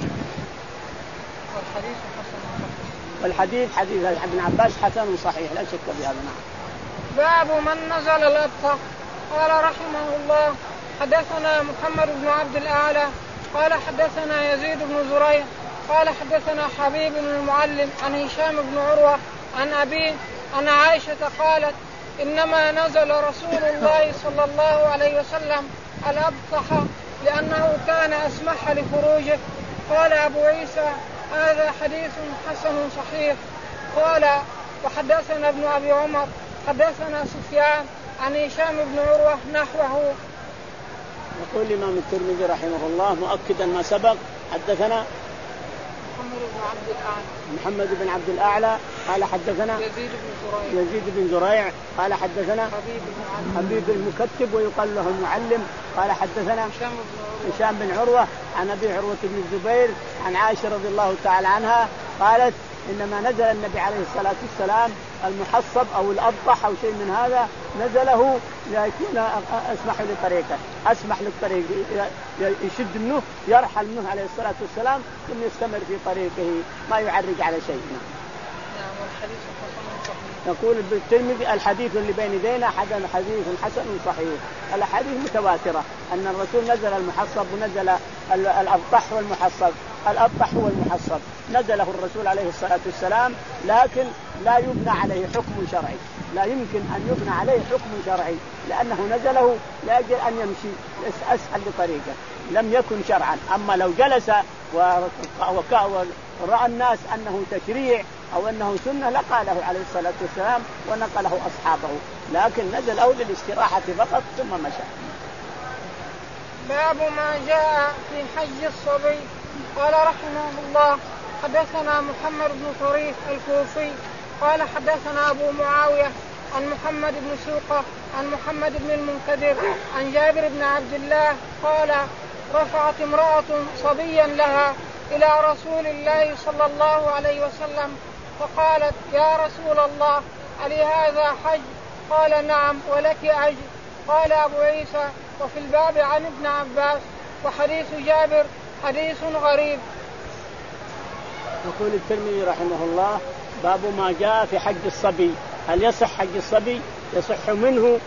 والحديث حسن صحيح. والحديث حديث ابن عباس حسن صحيح لا شك في هذا. نعم. باب من نزل الأبطح. قال رحمه الله حدثنا محمد بن عبد الأعلى قال حدثنا يزيد بن زريع قال حدثنا حبيب بن المعلم عن هشام بن عروة عن أبيه عن عائشة قالت إنما نزل رسول الله صلى الله عليه وسلم الأبطح لأنه كان أسمح لخروجه. قال أبو عيسى هذا حديث حسن صحيح. قال وحدثنا ابن أبي عمر حدثنا سفيان عن هشام بن عروة نحوه. يقول الإمام الترمذي رحمه الله مؤكدا ما سبق حدثنا محمد بن عبد الأعلى محمد بن عبد الأعلى قال حدثنا يزيد بن زريع يزيد بن زريع قال حدثنا حبيب بن حبيب المكتب ويقال له المعلم قال حدثنا هشام بن, هشام بن عروة عن أبي عروة بن الزبير عن عائشة رضي الله تعالى عنها قالت إنما نزل النبي عليه الصلاة والسلام المحصب أو الأبطح أو شيء من هذا نزله ليكون أسمح لطريقه أسمح للطريق يشد منه يرحل منه عليه الصلاة والسلام ثم يستمر في طريقه ما يعرج على شيء. نعم. والحديث حسن صحيح. يقول الترمذي الحديث اللي بين يدينا حديث حسن صحيح. الأحاديث متواترة أن الرسول نزل المحصب ونزل الأبطح والمحصب. الأبطح هو المحصب نزله الرسول عليه الصلاة والسلام، لكن لا يبنى عليه حكم شرعي، لا يمكن أن يبنى عليه حكم شرعي لأنه نزله لأجل أن يمشي أسهل لطريقه لم يكن شرعا. أما لو جلس ورأى الناس أنه تشريع أو أنه سنة لقاله عليه الصلاة والسلام ونقله أصحابه، لكن نزله للاستراحة فقط ثم مشى. باب ما جاء في حج الصبي. قال رحمه الله حدثنا محمد بن طريف الكوفي قال حدثنا أبو معاوية عن محمد بن سوقة عن محمد بن المنكدر عن جابر بن عبد الله قال رفعت امرأة صبيا لها إلى رسول الله صلى الله عليه وسلم فقالت يا رسول الله ألي هذا حج؟ قال نعم ولك أجر. قال أبو عيسى وفي الباب عن ابن عباس وحديث جابر حديث غريب. يقول الترمذي رحمه الله باب ما جاء في حج الصبي، هل يصح حج الصبي؟ يصح منه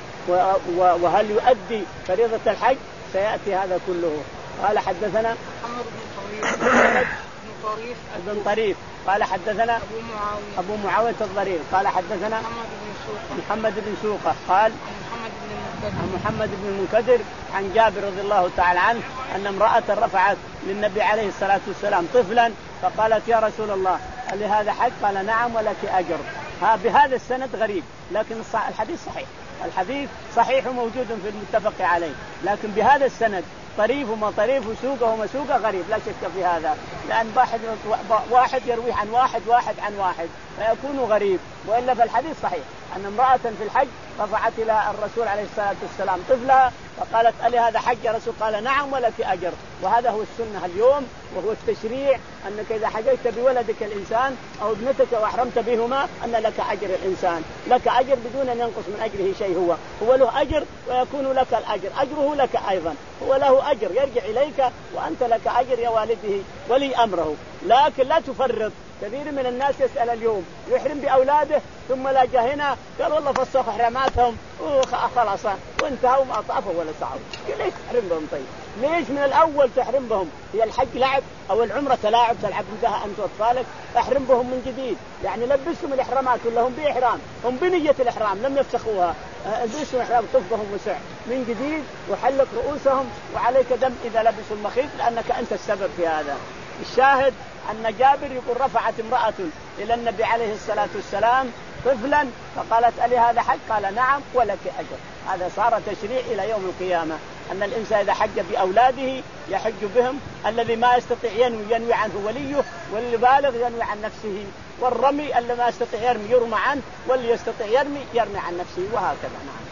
وهل يؤدي فريضة الحج؟ سيأتي هذا كله. قال حدثنا محمد بن طريف طريف بن طريف قال حدثنا أبو معاوية أبو معاوية الضرير قال حدثنا محمد بن سوقة محمد بن سوقة قال محمد بن المنكدر عن محمد بن المنكدر عن جابر رضي الله تعالى عنه أن امرأة رفعت للنبي عليه الصلاة والسلام طفلا فقالت يا رسول الله هل هذا حج؟ قال نعم ولك أجر. ها بهذا السند غريب لكن الحديث صحيح، الحديث صحيح موجود في المتفق عليه، لكن بهذا السند طريف وما طريف وسوقه وما سوقه غريب لا شك في هذا، لأن واحد واحد يروي عن واحد واحد عن واحد فيكون غريب. وإلا فالحديث صحيح أن امرأة في الحج رفعت إلى الرسول عليه الصلاة والسلام طفلها فقالت ألي هذا حج يا رسول؟ قال نعم ولك أجر. وهذا هو السنة اليوم وهو التشريع، أنك إذا حججت بولدك الإنسان أو ابنتك وأحرمت بهما أن لك أجر الإنسان، لك أجر بدون أن ينقص من أجره شيء، هو هو له أجر ويكون لك الأجر، أجره لك أيضا، هو له أجر يرجع إليك وأنت لك أجر يا والده ولي أمره. لكن لا تفرط. كثير من الناس يسأل اليوم يحرم بأولاده ثم لا جاء هنا قال والله فسخوا حرماتهم وخلاص وانتهوا ما طافوا ولا سعوا. ليش تحرم بهم طيب؟ ليش من الأول تحرم بهم؟ هي الحج لعب أو العمرة تلاعب تلعب بها أنت وأطفالك؟ احرم بهم من جديد، يعني لبسهم الإحرامات ولا هم بإحرام، هم بنية الإحرام لم يفسخوها، لبسهم إحرام طفهم وسع من جديد وحلق رؤوسهم وعليك دم إذا لبسوا المخيط لأنك أنت السبب في هذا. الشاهد أن جابر يقول رفعت امرأة إلى النبي عليه الصلاة والسلام طفلا فقالت ألي هذا حج؟ قال نعم ولك أجر. هذا صار تشريع إلى يوم القيامة أن الإنسان إذا حج بأولاده يحج بهم، الذي ما يستطيع ينوي ينوي عنه وليه، واللي بالغ ينوي عن نفسه، والرمي اللي ما يستطيع يرمي يرمى عنه، واللي يستطيع يرمي يرمي عن نفسه، وهكذا. نعم.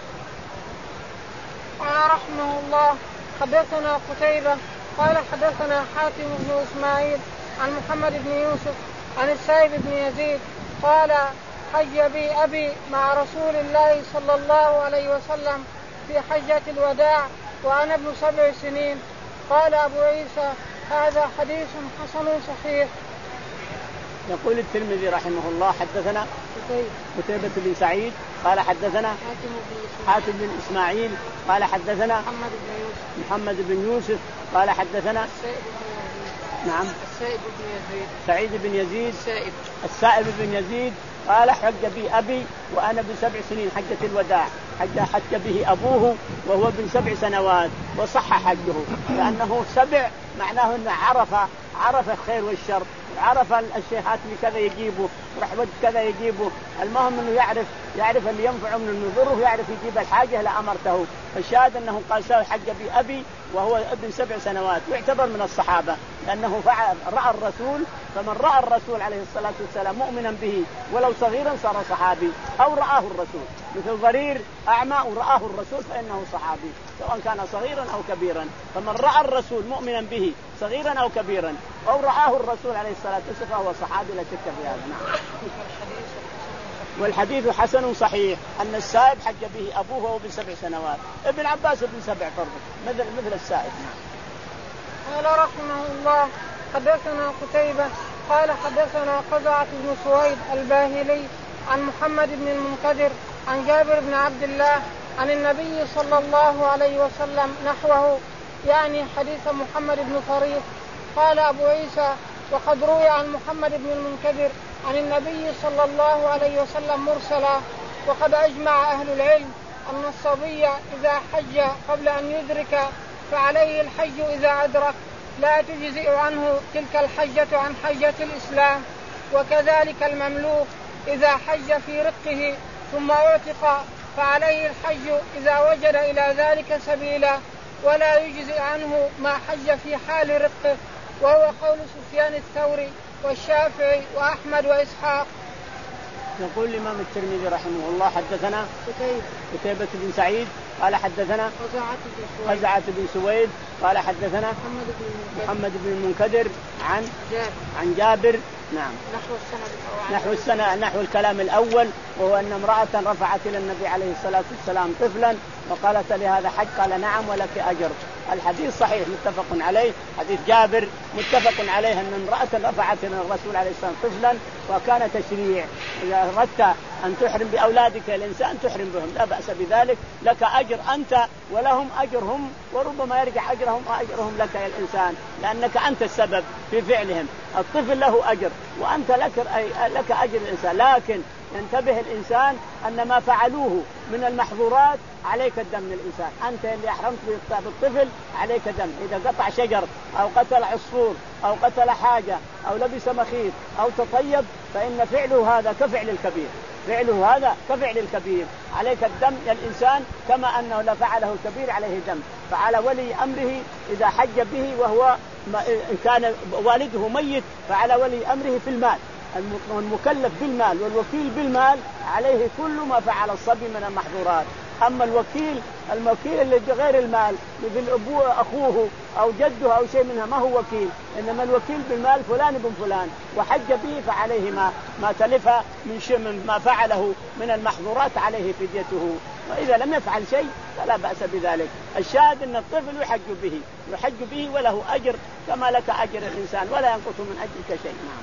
قال رحمه الله حدثنا قتيبة قال حدثنا حاتم بن إسماعيل عن محمد بن يوسف عن السائب بن يزيد قال حج بي أبي مع رسول الله صلى الله عليه وسلم في حجة الوداع وأنا ابن سبع سنين. قال أبو عيسى هذا حديث حسن صحيح. يقول الترمذي رحمه الله حدثنا قتيبة بن سعيد قال حدثنا حاتم بن إسماعيل قال حدثنا محمد بن يوسف محمد بن يوسف قال حدثنا نعم السائب بن يزيد سعيد بن يزيد السائب السائب بن يزيد قال حج بي أبي وأنا بسبع سنين حجة الوداع، حج حج به أبوه وهو ابن سبع سنوات وصح حجه لأنه سبع معناه أنه عرف عرف الخير والشر، عرف الشيخات كذا يجيبه ورحمة كذا يجيبه، المهم أنه يعرف يعرف اللي ينفع من النذر ويعرف يجيب الحاجة لأمرته. فالشاهد أنه قال حج بي أبي وهو ابن سبع سنوات ويعتبر من الصحابة لأنه فعل رأى الرسول، فمن رأى الرسول عليه الصلاة والسلام مؤمنا به ولو صغيرا صار صحابي، أو رآه الرسول مثل ضرير أعمى ورآه الرسول فإنه صحابي سواء كان صغيرا أو كبيرا. فمن رأى الرسول مؤمنا به صغيرا أو كبيرا أو رآه الرسول عليه الصلاة والسلام فهو صحابي لا شك في هذا. نعم. والحديث حسن صحيح أن السائب حج به أبوه وهو بسبع سنوات، ابن عباس ابن سبع فرض مثل مثل السائب. قال رحمه الله حدثنا قتيبة قال حدثنا قزعة بن سويد الباهلي عن محمد بن المنكدر عن جابر بن عبد الله عن النبي صلى الله عليه وسلم نحوه، يعني حديث محمد بن طريف. قال أبو عيسى وقد روي عن محمد بن المنكدر عن النبي صلى الله عليه وسلم مرسلا. وقد أجمع أهل العلم أن الصبي إذا حج قبل أن يدرك فعليه الحج إذا أدرك، لا تجزئ عنه تلك الحجة عن حجة الإسلام. وكذلك المملوك إذا حج في رقه ثم اعتق فعليه الحج إذا وجد إلى ذلك سبيلا، ولا يجزئ عنه ما حج في حال رقه وهو قول سفيان الثوري والشافعي وأحمد وإسحاق. يقول الإمام الترمذي رحمه الله حدثنا قتيبة قتيبة بن سعيد قال حدثنا قزعة بن سويد قال حدثنا محمد بن محمد بن المنكدر عن جابر عن جابر نعم نحو السنة نحو السنة نحو الكلام الأول، وهو أن امرأة رفعت إلى النبي عليه الصلاة والسلام طفلا وقالت لهذا حج قال نعم ولك أجر. الحديث صحيح متفق عليه، حديث جابر متفق عليه أن امرأة رفعت إلى الرسول عليه الصلاة والسلام طفلا وكان تشريع إذا أردت أن تحرم بأولادك الإنسان تحرم بهم لا بأس بذلك، لك أجر أنت ولهم أجرهم، وربما يرجع أجرهم وأجرهم لك يا الإنسان لأنك أنت السبب في فعلهم. الطفل له أجر وأنت لك لك أجر الإنسان، لكن ينتبه الإنسان أن ما فعلوه من المحظورات عليك الدم من الإنسان. أنت اللي أحرمت بالطفل عليك دم، إذا قطع شجر أو قتل عصفور أو قتل حاجة أو لبس مخيط أو تطيب فإن فعله هذا كفعل الكبير، فعله هذا كفعل الكبير، عليك الدم يا الإنسان كما أنه لا فعله الكبير عليه دم. فعلى ولي أمره إذا حج به وهو إن كان والده ميت فعلى ولي أمره في المال، المكلف بالمال والوكيل بالمال عليه كل ما فعل الصبي من المحظورات. أما الوكيل الموكيل اللي بغير المال مثل أبوه أخوه أو جده أو شيء منها ما هو وكيل، إنما الوكيل بالمال فلان ابن فلان وحج به فعليه ما ما تلف من شيء من ما فعله من المحظورات عليه فديته، وإذا لم يفعل شيء فلا بأس بذلك. الشاهد أن الطفل يحج به يحج به وله أجر كما لك أجر الإنسان ولا ينقص من أجرك شيء. نعم.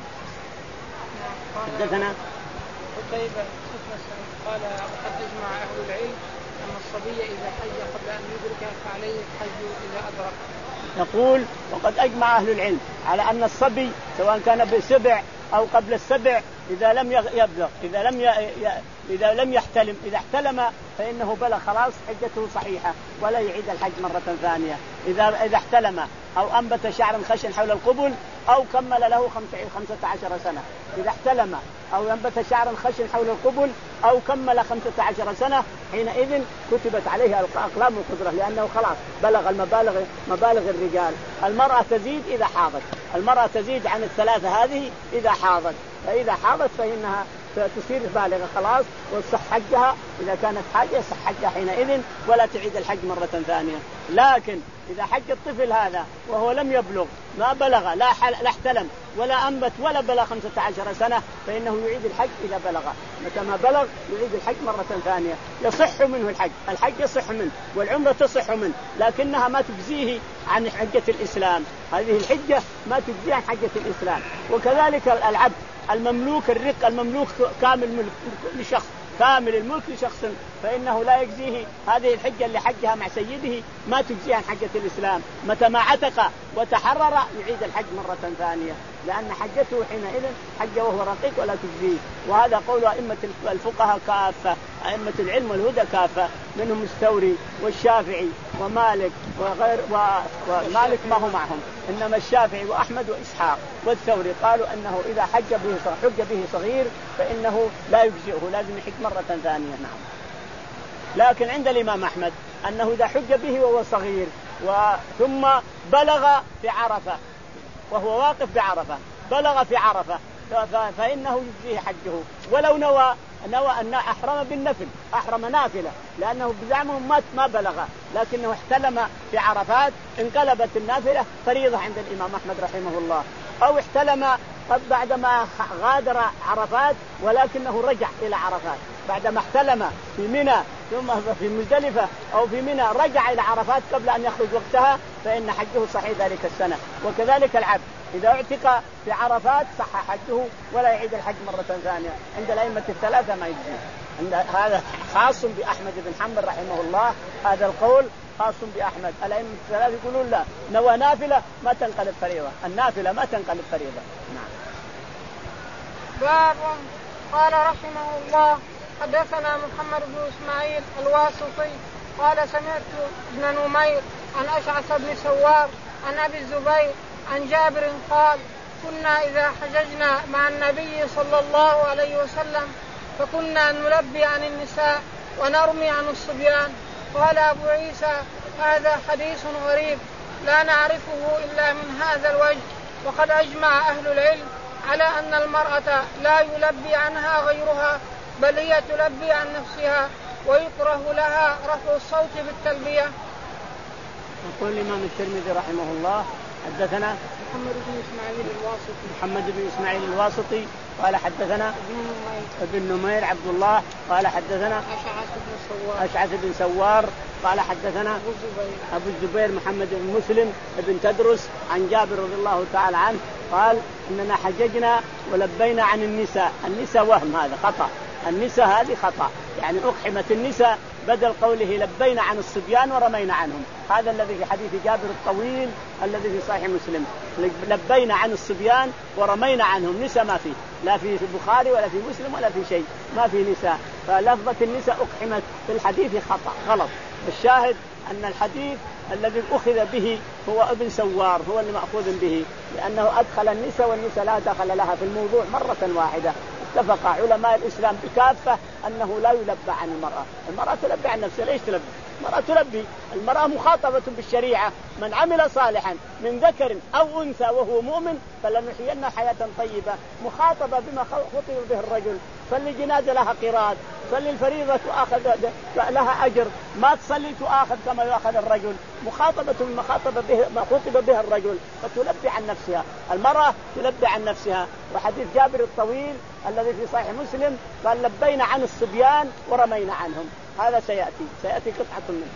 حدثنا قتيبة قال وقد أجمع أهل العلم أن الصبي إذا حج قبل أن يدرك فعليه الحج إذا أدرك. يقول وقد أجمع أهل العلم على أن الصبي سواء كان بالسبع أو قبل السبع إذا لم يبلغ إذا لم ي... إذا لم يحتلم إذا احتلم فإنه بلغ خلاص حجته صحيحة ولا يعيد الحج مرة ثانية. إذا إذا احتلم أو أنبت شعرا خشن حول القبل أو كمل له خمسة عشر سنة، إذا احتلم أو أنبت شعرا خشن حول القبل أو كمل خمسة عشر سنة حينئذ كتبت عليه أقلام القدرة لأنه خلاص بلغ المبالغ مبالغ الرجال. المرأة تزيد إذا حاضت، المرأة تزيد عن الثلاثة هذه إذا حاضت، فإذا حاضت فإنها تصير بالغة خلاص وتصح حجها، إذا كانت حاجة صح حجها حينئذ ولا تعيد الحج مرة ثانية. لكن إذا حج الطفل هذا وهو لم يبلغ ما بلغ لا, لا احتلم ولا أنبت ولا بلغ خمسة عشر سنة فإنه يعيد الحج إذا بلغ، متى ما بلغ يعيد الحج مرة ثانية. يصح منه الحج، الحج يصح منه والعمرة تصح منه لكنها ما تجزيه عن حجة الإسلام، هذه الحجة ما تجزيه عن حجة الإسلام. وكذلك العبد المملوك الرق المملوك كامل ملك لشخص كامل الملك لشخص فإنه لا يجزيه هذه الحجة اللي حجها مع سيده ما تجزيه عن حجة الإسلام. متى ما عتق وتحرر يعيد الحج مرة ثانية لأن حجته حينئذ حجه وهو رقيق ولا تجزيه. وهذا قول أئمة الفقهاء كافة، أئمة العلم والهدى كافة، منهم الثوري والشافعي ومالك وغير ومالك ما هو معهم، إنما الشافعي وأحمد وإسحاق والثوري قالوا أنه إذا حج به حج به صغير فإنه لا يجزئه لازم يحج مرة ثانية. نعم. لكن عند الإمام أحمد أنه إذا حج به وهو صغير ثم بلغ في عرفة وهو واقف بعرفة بلغ في عرفة فإنه يجزيه حجه ولو نوى نوى أن أحرم بالنفل أحرم نافلة لأنه بزعمهم ما ما بلغ لكنه احتلم في عرفات انقلبت النافلة فريضة عند الإمام أحمد رحمه الله، أو احتلم بعدما غادر عرفات ولكنه رجع إلى عرفات بعدما احتلم في منى ثم في مزدلفة أو في منى رجع إلى عرفات قبل أن يخرج وقتها فإن حجه صحيح ذلك السنة. وكذلك العبد إذا اعتق في عرفات صح حجه ولا يعيد الحج مرة ثانية عند الأئمة الثلاثة ما يجزي. عند هذا خاص بأحمد بن حنبل رحمه الله، هذا القول خاص بأحمد. الأئمة الثلاثة يقولون لا نوى نافلة ما تنقلب فريضة، النافلة ما تنقلب فريضة. نعم. باب قال رحمه الله حدثنا محمد بن إسماعيل الواسطي قال سمعت ابن نمير عن أشعث بن سوار عن أبي الزبير عن جابر قال كنا إذا حججنا مع النبي صلى الله عليه وسلم فكنا نلبي عن النساء ونرمي عن الصبيان. قال أبو عيسى هذا حديث غريب لا نعرفه إلا من هذا الوجه وقد أجمع أهل العلم على أن المرأة لا يلبي عنها غيرها بل هي تلبي عن نفسها ويكره لها رفع الصوت بالتلبية. يقول الإمام الترمذي رحمه الله حدثنا محمد بن إسماعيل الواسطي محمد بن إسماعيل الواسطي قال حدثنا ابن نمير عبد الله قال حدثنا أشعث بن سوار أشعث بن سوار قال حدثنا أبو الزبير أبو الزبير محمد بن مسلم بن تدرس عن جابر رضي الله تعالى عنه قال إننا حججنا ولبينا عن النساء. النساء وهم، هذا خطأ، النساء هذه خطأ، يعني أقحمت النساء بدل قوله لبينا عن الصبيان ورمينا عنهم، هذا الذي في حديث جابر الطويل الذي في صحيح مسلم، لبينا عن الصبيان ورمينا عنهم. نساء ما فيه، لا في البخاري ولا في مسلم ولا في شيء، ما في نساء، فلفظة النساء أقحمت في الحديث خطأ غلط. الشاهد أن الحديث الذي أخذ به هو ابن سوار، هو اللي مأخوذ به، لأنه أدخل النساء والنساء لا دخل لها في الموضوع مرة واحدة. اتفق علماء الإسلام بكافة أنه لا يلبى عن المرأة. المرأة تلبي عن نفسها. ليش تلبي؟ المرأة تلبي، المرأة مخاطبة بالشريعة، من عمل صالحا من ذكر أو أنثى وهو مؤمن فلنحيينه حياة طيبة، مخاطبة بما خطب به الرجل. صلي جنازة لها قراءة، صلي الفريضة تؤخذ لها أجر، ما تصلي تؤخذ كما يؤخذ الرجل، مخاطبة ما خاطب به ما خطب به الرجل، فتلبي عن نفسها. المرأة تلبي عن نفسها. وحديث جابر الطويل الذي في صحيح مسلم قال لبينا عن الصبيان ورمينا عنهم، هذا سيأتي سيأتي قطعة منه.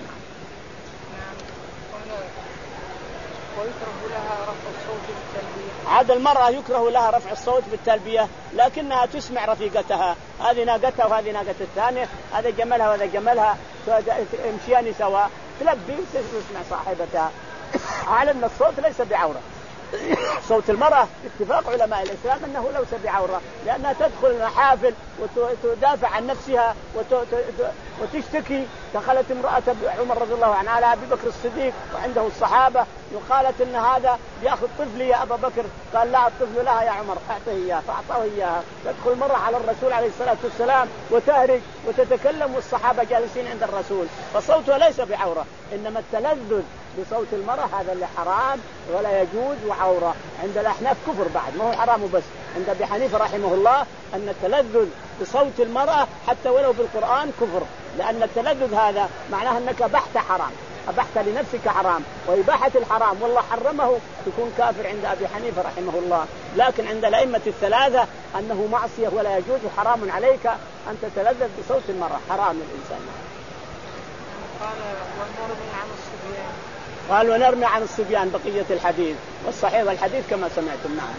ويكره لها رفع الصوت بالتلبية. عاد المرأة يكره لها رفع الصوت بالتلبية، لكنها تسمع رفيقتها، هذه ناقتها وهذه ناقة الثانية، هذا جملها وهذا جملها، يمشيان سوا، تلبي وتسمع صاحبتها. على أن الصوت ليس بعورة. صوت المرأة اتفاق علماء الإسلام أنه ليس بعورة، لأنها تدخل المحافل وتدافع عن نفسها وتشتكي. دخلت امرأة عمر رضي الله عنه على أبي بكر الصديق وعنده الصحابة، يقالت إن هذا يأخذ طفلي يا أبا بكر، قال لا الطفل لها يا عمر أعطه إياه، فأعطاه إياها. تدخل مرة على الرسول عليه الصلاة والسلام وتهرج وتتكلم والصحابة جالسين عند الرسول، فصوتها ليس بعورة، إنما التلذذ بصوت المرأة هذا اللي حرام ولا يجوز وعورة. عند الأحناف كفر بعد، ما هو حرام بس، عند أبي حنيفة رحمه الله أن التلذذ بصوت المرأة حتى ولو بالقرآن كفر، لأن التلذذ هذا معناه أنك أبحت حرام، أبحت لنفسك حرام، وإباحة الحرام والله حرمه تكون كافر عند أبي حنيفة رحمه الله. لكن عند الأئمة الثلاثة أنه معصية ولا يجوز حرام عليك أن تتلذذ بصوت المرأة، حرام الإنسان. قال ونرمي عن الصبيان قال ونرمي عن الصبيان بقية الحديث، والصحيح الحديث كما سمعتم. نعم.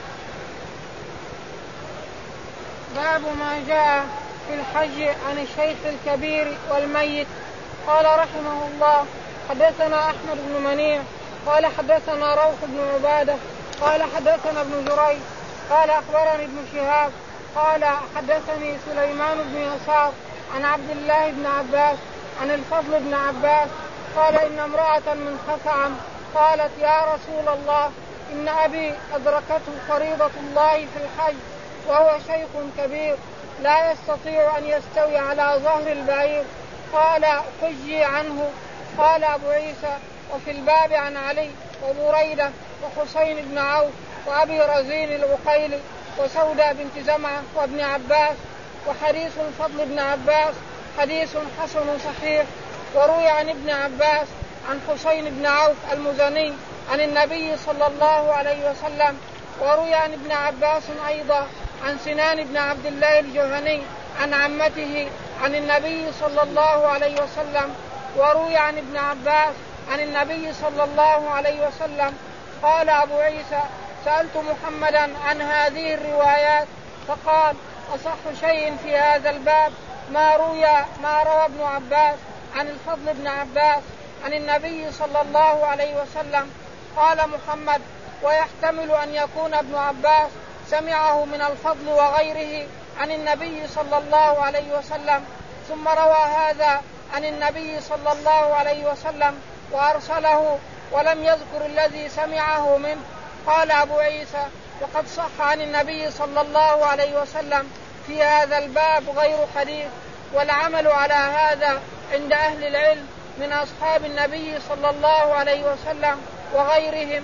باب ما جاء في الحج عن الشيخ الكبير والميت. قال رحمه الله حدثنا أحمد بن منيع قال حدثنا روح بن عبادة قال حدثنا ابن جريج قال أخبرني ابن شهاب قال حدثني سليمان بن يسار عن عبد الله بن عباس عن الفضل بن عباس قال إن امرأة من خثعم قالت يا رسول الله إن أبي أدركته فريضة الله في الحج وهو شيخ كبير لا يستطيع أن يستوي على ظهر البعير، قال حجي عنه. قال أبو عيسى وفي الباب عن علي وبريدة وحسين بن عوف وأبي رزين العقيلي وسودة بنت زمعة وابن عباس. وحديث الفضل بن عباس حديث حسن صحيح. وروي عن ابن عباس عن حسين بن عوف المزني عن النبي صلى الله عليه وسلم. وروي عن ابن عباس أيضا عن سنان بن عبد الله الجهني عن عمته عن النبي صلى الله عليه وسلم. وروي عن ابن عباس عن النبي صلى الله عليه وسلم. قال أبو عيسى سألت محمدا عن هذه الروايات فقال أصح شيء في هذا الباب ما روي ما روى ابن عباس عن الفضل بن عباس عن النبي صلى الله عليه وسلم. قال محمد ويحتمل أن يكون ابن عباس سمعه من الفضل وغيره عن النبي صلى الله عليه وسلم ثم روى هذا عن النبي صلى الله عليه وسلم وأرسله ولم يذكر الذي سمعه منه. قال أبو عيسى وقد صح عن النبي صلى الله عليه وسلم في هذا الباب غير حديث، والعمل على هذا عند أهل العلم من أصحاب النبي صلى الله عليه وسلم وغيرهم.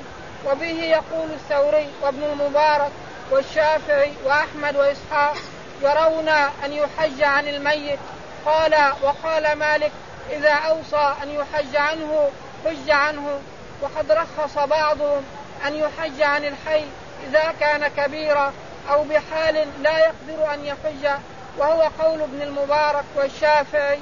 وبه يقول الثوري وابن المبارك والشافعي وأحمد وإسحاق يرون أن يحج عن الميت. قال وقال مالك إذا أوصى أن يحج عنه حج عنه. وقد رخص بعضهم أن يحج عن الحي إذا كان كبيرا أو بحال لا يقدر أن يحج، وهو قول ابن المبارك والشافعي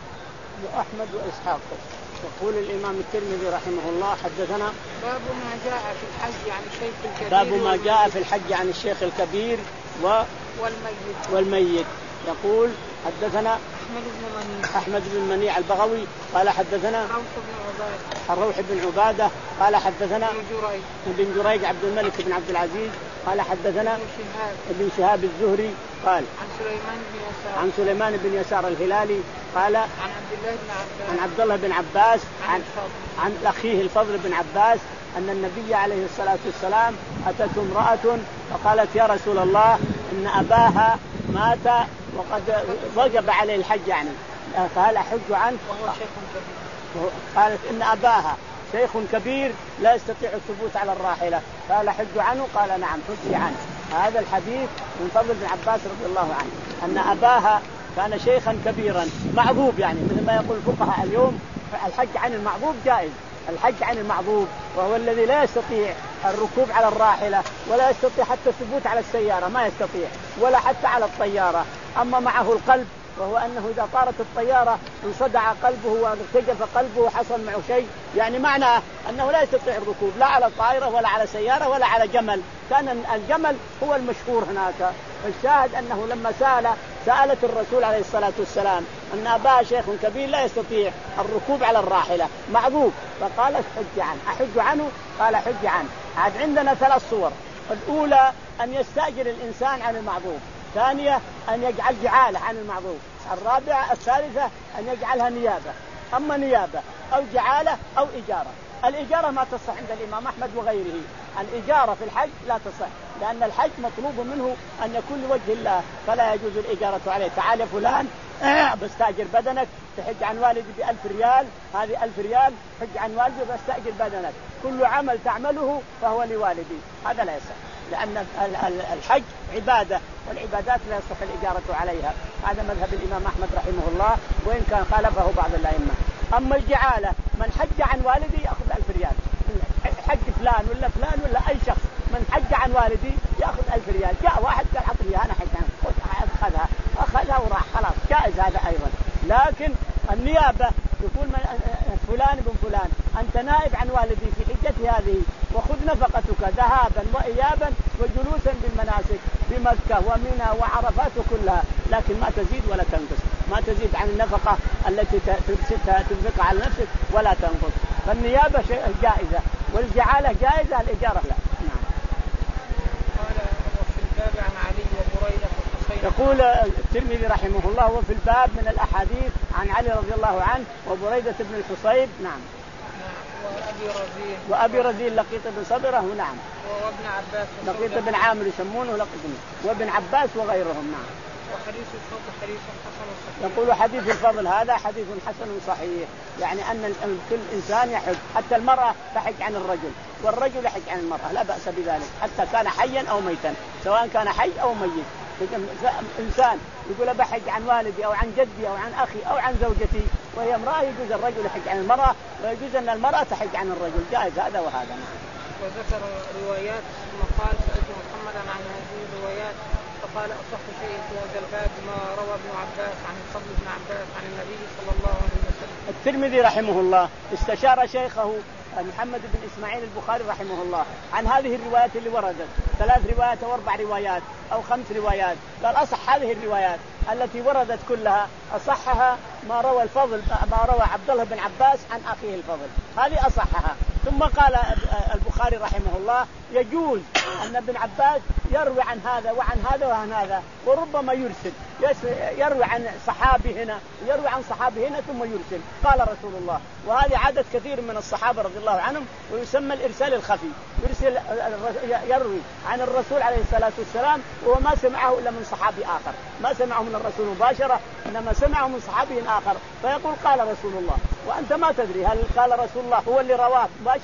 وأحمد وإسحاق. يقول الإمام الترمذي رحمه الله حدثنا باب ما جاء في الحج عن الشيخ الكبير باب ما جاء في الحج عن الشيخ الكبير و والميت والميت. يقول حدثنا أحمد بن منيع أحمد بن منيع البغوي قال حدثنا روح بن عبادة الروح بن عبادة قال حدثنا ابن جريج ابن جريج عبد الملك بن عبد العزيز قال حدثنا ابن شهاب ابن شهاب الزهري قال عن سليمان بن يسار عن سليمان بن يسار الهلالي قال عن عبد الله بن عباس عن عبد الله بن عباس عن عن, الفضل عن أخيه الفضل بن عباس أن النبي عليه الصلاة والسلام أتته امرأة فقالت يا رسول الله إن أباها مات وقد وجب عليه الحج يعني فهل أحج عنه؟ وهو شيخ كبير. قالت إن أباها شيخ كبير لا يستطيع الثبوت على الراحلة فهل أحج عنه؟ قال نعم حجي عنه. هذا الحديث من فضل بن عباس رضي الله عنه أن أباها كان شيخا كبيرا معذوب، يعني مثل ما يقول الفقهاء اليوم الحج عن المعذوب جائز. الحج عن المعذوب وهو الذي لا يستطيع الركوب على الراحلة ولا يستطيع حتى الثبوت على السيارة، ما يستطيع ولا حتى على الطيارة. أما معه القلب وهو أنه إذا طارت الطيارة انصدع قلبه وارتجف قلبه وحصل معه شيء، يعني معناه أنه لا يستطيع الركوب لا على طائرة ولا على سيارة ولا على جمل. كان الجمل هو المشهور هناك. فالشاهد أنه لما سأل سألت الرسول عليه الصلاة والسلام أن أباه شيخ كبير لا يستطيع الركوب على الراحلة معذوب، فقالت حج عنه. أحج عنه؟ قال حج عنه. عاد عندنا ثلاث صور. الأولى أن يستأجر الإنسان عن المعذوب، ثانية أن يجعل جعالة عن المعذوب، الرابعة الثالثة أن يجعلها نيابة. أما نيابة أو جعالة أو إجارة، الإجارة ما تصح عند الإمام أحمد وغيره. الإجارة في الحج لا تصح لأن الحج مطلوب منه أن يكون لوجه الله فلا يجوز الإجارة عليه. تعال يا فلان بستأجر بدنك تحج عن والدي بألف ريال، هذه ألف ريال حج عن والدي بستأجر بدنك، كل عمل تعمله فهو لوالدي، هذا لا يصح لأن الحج عبادة والعبادات لا يصح الإجارة عليها. هذا مذهب الإمام أحمد رحمه الله وإن كان خالفه بعض الأئمة. أما الجعالة من حج عن والدي يأخذ ألف ريال، حج فلان ولا فلان ولا أي شخص من حج عن والدي يأخذ ألف ريال. جاء واحد قال عطني أنا حج عنه أخذها أخذها وراح خلاص جائز هذا أيضا. لكن النيابة يقول فلان بن فلان أنت نائب عن والدي في حجتي هذه وخذ نفقتك ذهابا وإيابا وجلوسا بالمناسك في مكة ومنى وعرفات كلها، لكن ما تزيد ولا تنقص، ما تزيد عن النفقة التي تنفق على نفسك ولا تنقص. فالنيابة شيء جائزة والجعالة جائزة، الإجارة لا. نعم. قال وفي الباب عن علي وبريدة والحصين. يقول الترمذي رحمه الله وفي الباب من الأحاديث عن علي رضي الله عنه وبريدة بن الحصيب. نعم. وأبي رزين وأبي رزين لقيط بن صبرة. نعم. وابن عباس لقيط بن عامر يسمونه لقيط وابن عباس وغيرهم. نعم. وحديث الفضل حديث حسن صحيح. يقول حديث الفضل هذا حديث حسن صحيح، يعني أن كل إنسان يحج، حتى المرأة تحج عن الرجل والرجل يحج عن المرأة لا بأس بذلك حتى كان حيا أو ميتا، سواء كان حي أو ميت. إنسان يقول بحج عن والدي أو عن جدي أو عن أخي أو عن زوجتي وهي امرأة يجوز الرجل يحج عن المرأة ويجوز أن المرأة تحج عن الرجل، جائز هذا وهذا. وذكر روايات ثم قال سألت محمدا عن هذه الروايات فقال أصح شيء في هذا الباب ما روى ابن عباس عن الفضل بن عباس عن النبي صلى الله عليه وسلم. الترمذي رحمه الله استشار شيخه محمد بن إسماعيل البخاري رحمه الله عن هذه الروايات اللي وردت، ثلاث روايات أو أربع روايات أو خمس روايات، قال أصح هذه الروايات التي وردت كلها أصحها ما روى الفضل ما روى عبد الله بن عباس عن أخيه الفضل، هذه أصحها. ثم قال البخاري رحمه الله يجوز أن ابن عباس يروي عن هذا وعن هذا وعن هذا وربما يرسل، يروي عن صحابي هنا يروي عن صحابي هنا ثم يرسل قال رسول الله. وهذه عادة كثير من الصحابة رضي الله عنهم ويسمى الإرسال الخفي، يرسل يروي عن الرسول عليه الصلاة والسلام وما سمعه إلا من صحابي آخر، ما سمعه من الرسول مباشرة إنما سمعه من صحابي آخر، فيقول قال رسول الله وأنت ما تدري هل قال رسول الله هو اللي رواه مباشرة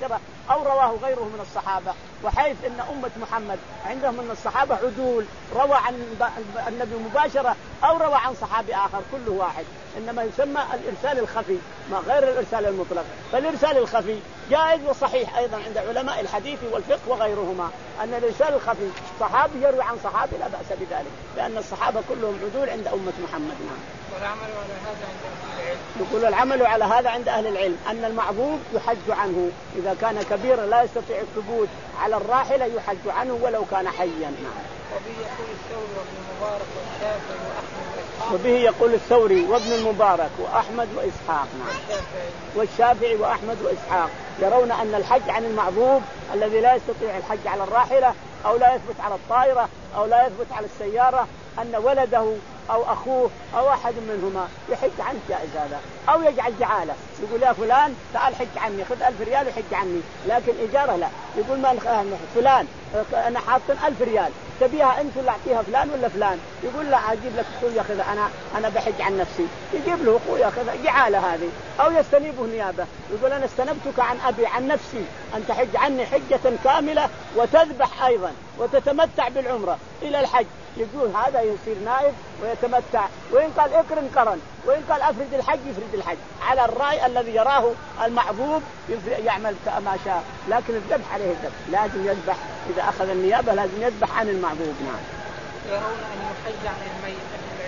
أو رواه غيره من الصحابة، وحيث أن أمة محمد عندهم من الصحابة عدول روى عن النبي مباشرة أو روى عن صحابي آخر كله واحد، إنما يسمى الإرسال الخفي ما غير الإرسال المطلق. فالإرسال الخفي جائز وصحيح أيضا عند علماء الحديث والفقه وغيرهما، أن الإرسال الخفي صحابي يروي عن صحابي لا بأس بذلك، لأن الصحابة كلهم عدول عند أمة محمد. والعمل على هذا عند أهل العلم. يقول العمل على هذا عند أهل العلم أن المعذور يحج عنه إذا كان كبيرا لا يستطيع الثبوت على الراحلة يحج عنه ولو كان حيا. وبه يقول الثوري وابن المبارك والشافعي وأحمد وإسحاق. وبه يقول الثوري وابن المبارك وأحمد وإسحاق. نعم. والشافعي وأحمد وإسحاق يرون أن الحج عن المعذور الذي لا يستطيع الحج على الراحلة أو لا يثبت على الطائرة أو لا يثبت على السيارة أن ولده أو أخوه أو أحد منهما يحج عنه جائز هذا، أو يجعل جعالة يقول يا فلان تعال حج عني خذ ألف ريال وحج عني، لكن إجارة لا. يقول ما فلان أنا حاطن ألف ريال تبيها أنت ولا أعطيها فلان ولا فلان، يقول لا أجيب لك أخوي ياخذ أنا أنا بحج عن نفسي، يجيب له أخوي ياخذ جعالة هذه. أو يستنيبه نيابة يقول أنا استنبتك عن أبي عن نفسي أن تحج عني حجة كاملة وتذبح أيضا وتتمتع بالعمرة إلى الحج، يقول هذا يصير نائب ويتمتع. وإن قال اقرن قرن، وإن قال أفرد الحج يفرد الحج على الرأي الذي يراه المعذور يعمل ما شاء، لكن الذبح عليه الذبح لازم يذبح، إذا أخذ النيابة لازم يذبح عن المعذور. نعم. يرون أن يحج عن الميت.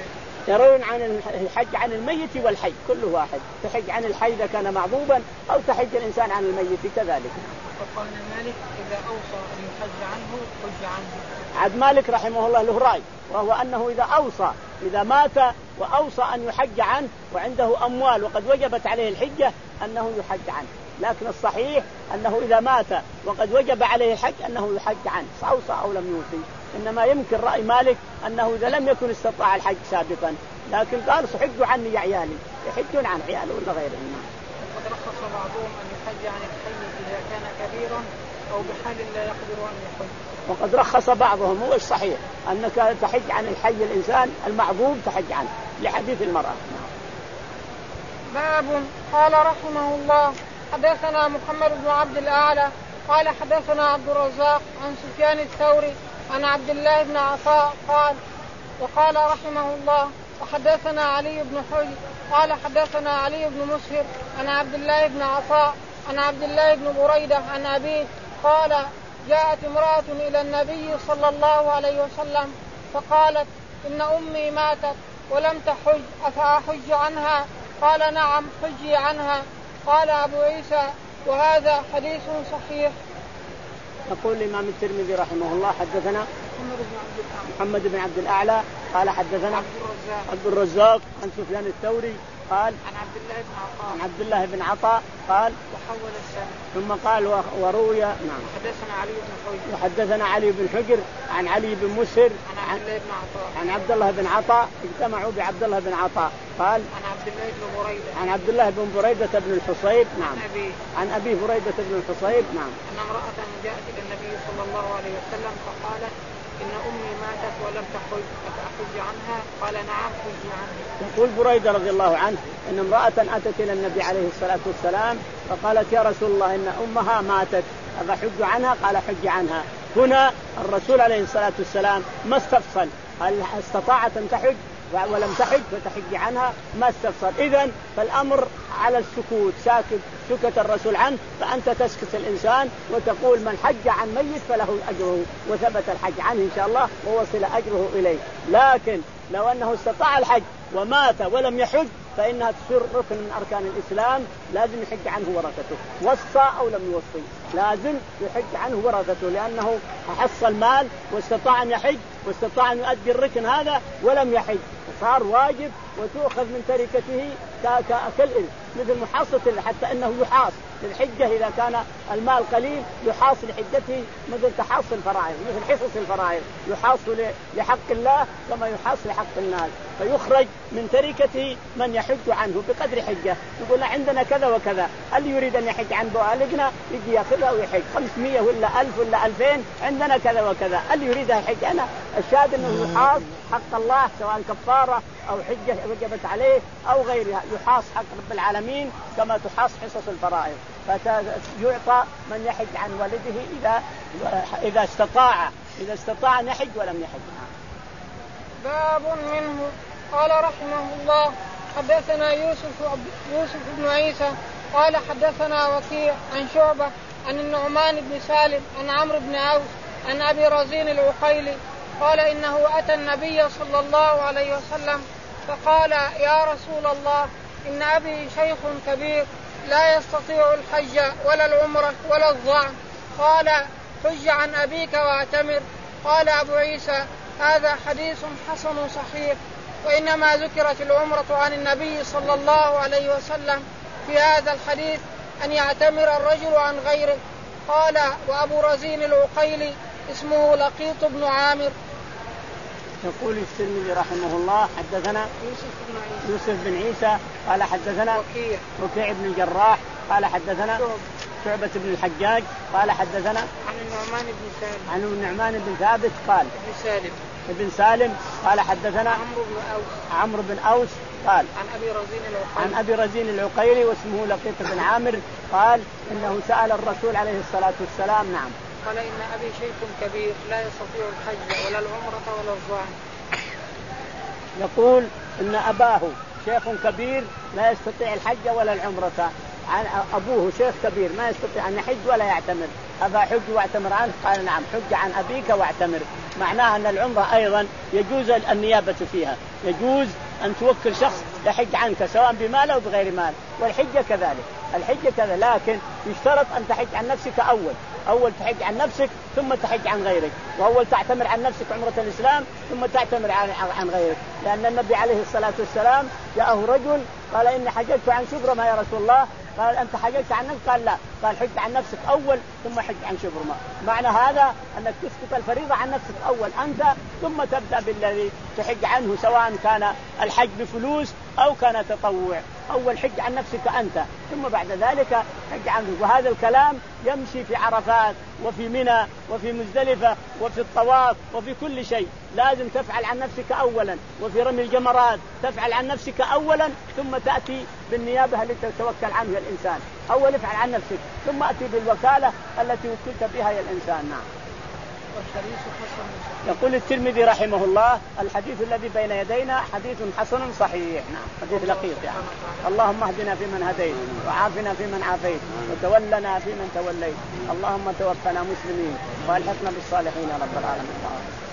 يرون عن الحج عن الميت والحي كله واحد، تحج عن الحي إذا كان معذوبا أو تحج الإنسان عن الميت كذلك. وقال مالك إذا أوصى أن يحج عنه حج عنه. عبد مالك رحمه الله له رأي، وهو أنه إذا أوصى إذا مات وأوصى أن يحج عنه وعنده أموال وقد وجبت عليه الحجة أنه يحج عنه، لكن الصحيح أنه إذا مات وقد وجب عليه الحج أنه يحج عنه أوصى أو لم يوصي. إنما يمكن رأي مالك أنه إذا لم يكن استطاع الحج سابقا، لكن قال حجوا عني يا عيالي، يحجون عن عياله ولا غيرهم. وقد رخص بعضهم أن يحج عن الحي إذا كان كبيرا أو بحال لا يقدر أن يحج. وقد رخص بعضهم، هو الصحيح أنك تحج عن الحي الإنسان المعذور تحج عنه لحديث المرأة. باب. قال رحمه الله حدثنا محمد بن عبد الأعلى قال حدثنا عبد الرزاق عن سفيان الثوري عن عبد الله بن عطاء قال وقال رحمه الله وحدثنا علي بن حجر قال حدثنا علي بن مسهر عن عبد الله بن عطاء عن عبد الله بن بريدة عن أبيه قال جاءت امرأة إلى النبي صلى الله عليه وسلم فقالت إن أمي ماتت ولم تحج أفأحج عنها؟ قال نعم حجي عنها. قال أبو عيسى وهذا حديث صحيح. يقول الإمام الترمذي رحمه الله حدثنا محمد بن عبد الأعلى قال حدثنا عبد الرزاق عن سفيان الثوري قال عن عبد الله بن عطاء عن عبد الله بن عطاء قال وحول السنة ثم قال وروي نعم حدثنا علي بن حجر وحدثنا علي بن حجر عن علي بن مسهر عن عبد الله بن عطاء عن عبد الله بن عطاء اجتمعوا بعبد الله بن عطاء قال عن عبد الله بن بريدة عن عبد الله بن بريدة بن الحصيب نعم عن أبي عن أبي بريدة بن الحصيب نعم أن امرأة جاءت إلى النبي صلى الله عليه وسلم فقالت إن أمي ماتت ولم تحج أفأحج عنها؟ قال نعم حجي عنها. يقول بريدة رضي الله عنه إن امرأة أتت إلى النبي عليه الصلاة والسلام فقالت يا رسول الله إن أمها ماتت أفأحج عنها؟ قال حج عنها. هنا الرسول عليه الصلاة والسلام ما استفصل هل استطاعت أن تحج ولم تحج فتحج عنها، ما استفصل. إذن فالأمر على السكوت، ساكت سكت الرسول عنه، فأنت تسكت الإنسان وتقول من حج عن ميت فله أجره وثبت الحج عنه إن شاء الله ووصل أجره إليه. لكن لو أنه استطاع الحج ومات ولم يحج فإنها تصير ركن من أركان الإسلام، لازم يحج عنه ورثته، وصى أو لم يوصي لازم يحج عنه ورثته، لأنه حصل مال واستطاع أن يحج واستطاع أن يؤدي الركن هذا ولم يحج، صار واجب وتؤخذ من تركته كالإرث مثل محاصة، حتى أنه يحاص للحجة إذا كان المال قليل يحاص لحجته مثل تحاص الفرائض، مثل حصص الفرائض يحاص لحق الله كما يحاص لحق الناس، فيخرج من تركته من يحج عنه بقدر حجة. يقول عندنا كذا وكذا، اللي يريد أن يحج عن بوالدنا يجي يأخذها ويحج خمسمية ولا ألف ولا ألفين، عندنا كذا وكذا، اللي يريد أن يحج. أنا الشاهد أنه يحاص حق الله سواء كفارة أو حجة وجبت عليه أو غيرها، يحاص حق رب العالمين كما تحاص حصص الفرائض. فيعطى من يحج عن ولده إذا إذا استطاع إذا استطاع نحج ولم يحج. باب منه. قال رحمه الله حدثنا يوسف يوسف بن عيسى قال حدثنا وكيع عن شعبة عن النعمان بن سالم عن عمرو بن عوف عن أبي رزين العقيلي قال إنه أتى النبي صلى الله عليه وسلم فقال يا رسول الله إن أبي شيخ كبير لا يستطيع الحج ولا العمرة ولا الظعن. قال حج عن أبيك واعتمر. قال أبو عيسى هذا حديث حسن صحيح. وإنما ذكرت العمرة عن النبي صلى الله عليه وسلم في هذا الحديث أن يعتمر الرجل عن غيره. قال وأبو رزين العقيلي اسمه لقيط بن عامر. يقول الترمذي رحمه الله حدثنا يوسف بن عيسى, يوسف بن عيسى قال حدثنا وكيع وكيع بن الجراح قال حدثنا شعبة بن الحجاج قال حدثنا عن النعمان بن سالم عن النعمان بن ثابت قال ابن سالم ابن سالم قال حدثنا عمرو بن أوس عمرو بن أوس قال عن أبي رزين العقيلي عن أبي رزين العقيلي واسمه لقيط بن عامر قال إنه سأل الرسول عليه الصلاة والسلام. نعم. قال إن أبي شيخ كبير لا يستطيع الحج ولا العمرة ولا الظعن. يقول إن أباه شيخ كبير لا يستطيع الحج ولا العمرة. عن أبوه شيخ كبير ما يستطيع أن يحج ولا يعتمر. أبا حج واعتمر عنه؟ قال نعم حج عن أبيك واعتمر. معناها أن العمرة أيضا يجوز النيابة فيها، يجوز أن توكل شخص يحج عنك سواء بمال أو بغير مال، والحجة كذلك. الحجة كذا، لكن يشترط أن تحج عن نفسك أول أول تحج عن نفسك ثم تحج عن غيرك، وأول تعتمر عن نفسك عمرة الإسلام ثم تعتمر عن, عن غيرك. لأن النبي عليه الصلاة والسلام جاءه رجل قال إني حججت عن شبرمة يا رسول الله. قال أنت حججت عن نفسك؟ قال لا. قال حج عن نفسك أول ثم حج عن شبرمة. معنى هذا أنك تسقط الفريضة عن نفسك أول أنت، ثم تبدأ بالذي تحج عنه سواء كان الحج بفلوس أو كان تطوع. أول حج عن نفسك أنت ثم بعد ذلك حج عنه. وهذا الكلام يمشي في عرفات وفي منى وفي مزدلفة وفي الطواف وفي كل شيء. لازم تفعل عن نفسك أولا، وفي رمي الجمرات تفعل عن نفسك أولا ثم تأتي بالنيابة التي تتوكل عنها الإنسان. أول افعل عن نفسك ثم أتي بالوكالة التي وكلت بها يا الإنسان. نعم. يقول الترمذي رحمه الله الحديث الذي بين يدينا حديث حسن صحيح. نعم حديث لقيط يعني. اللهم اهدنا فيمن هديت وعافنا فيمن عافيت وتولنا فيمن توليت. اللهم توفنا مسلمين والحقنا بالصالحين يا رب العالمين.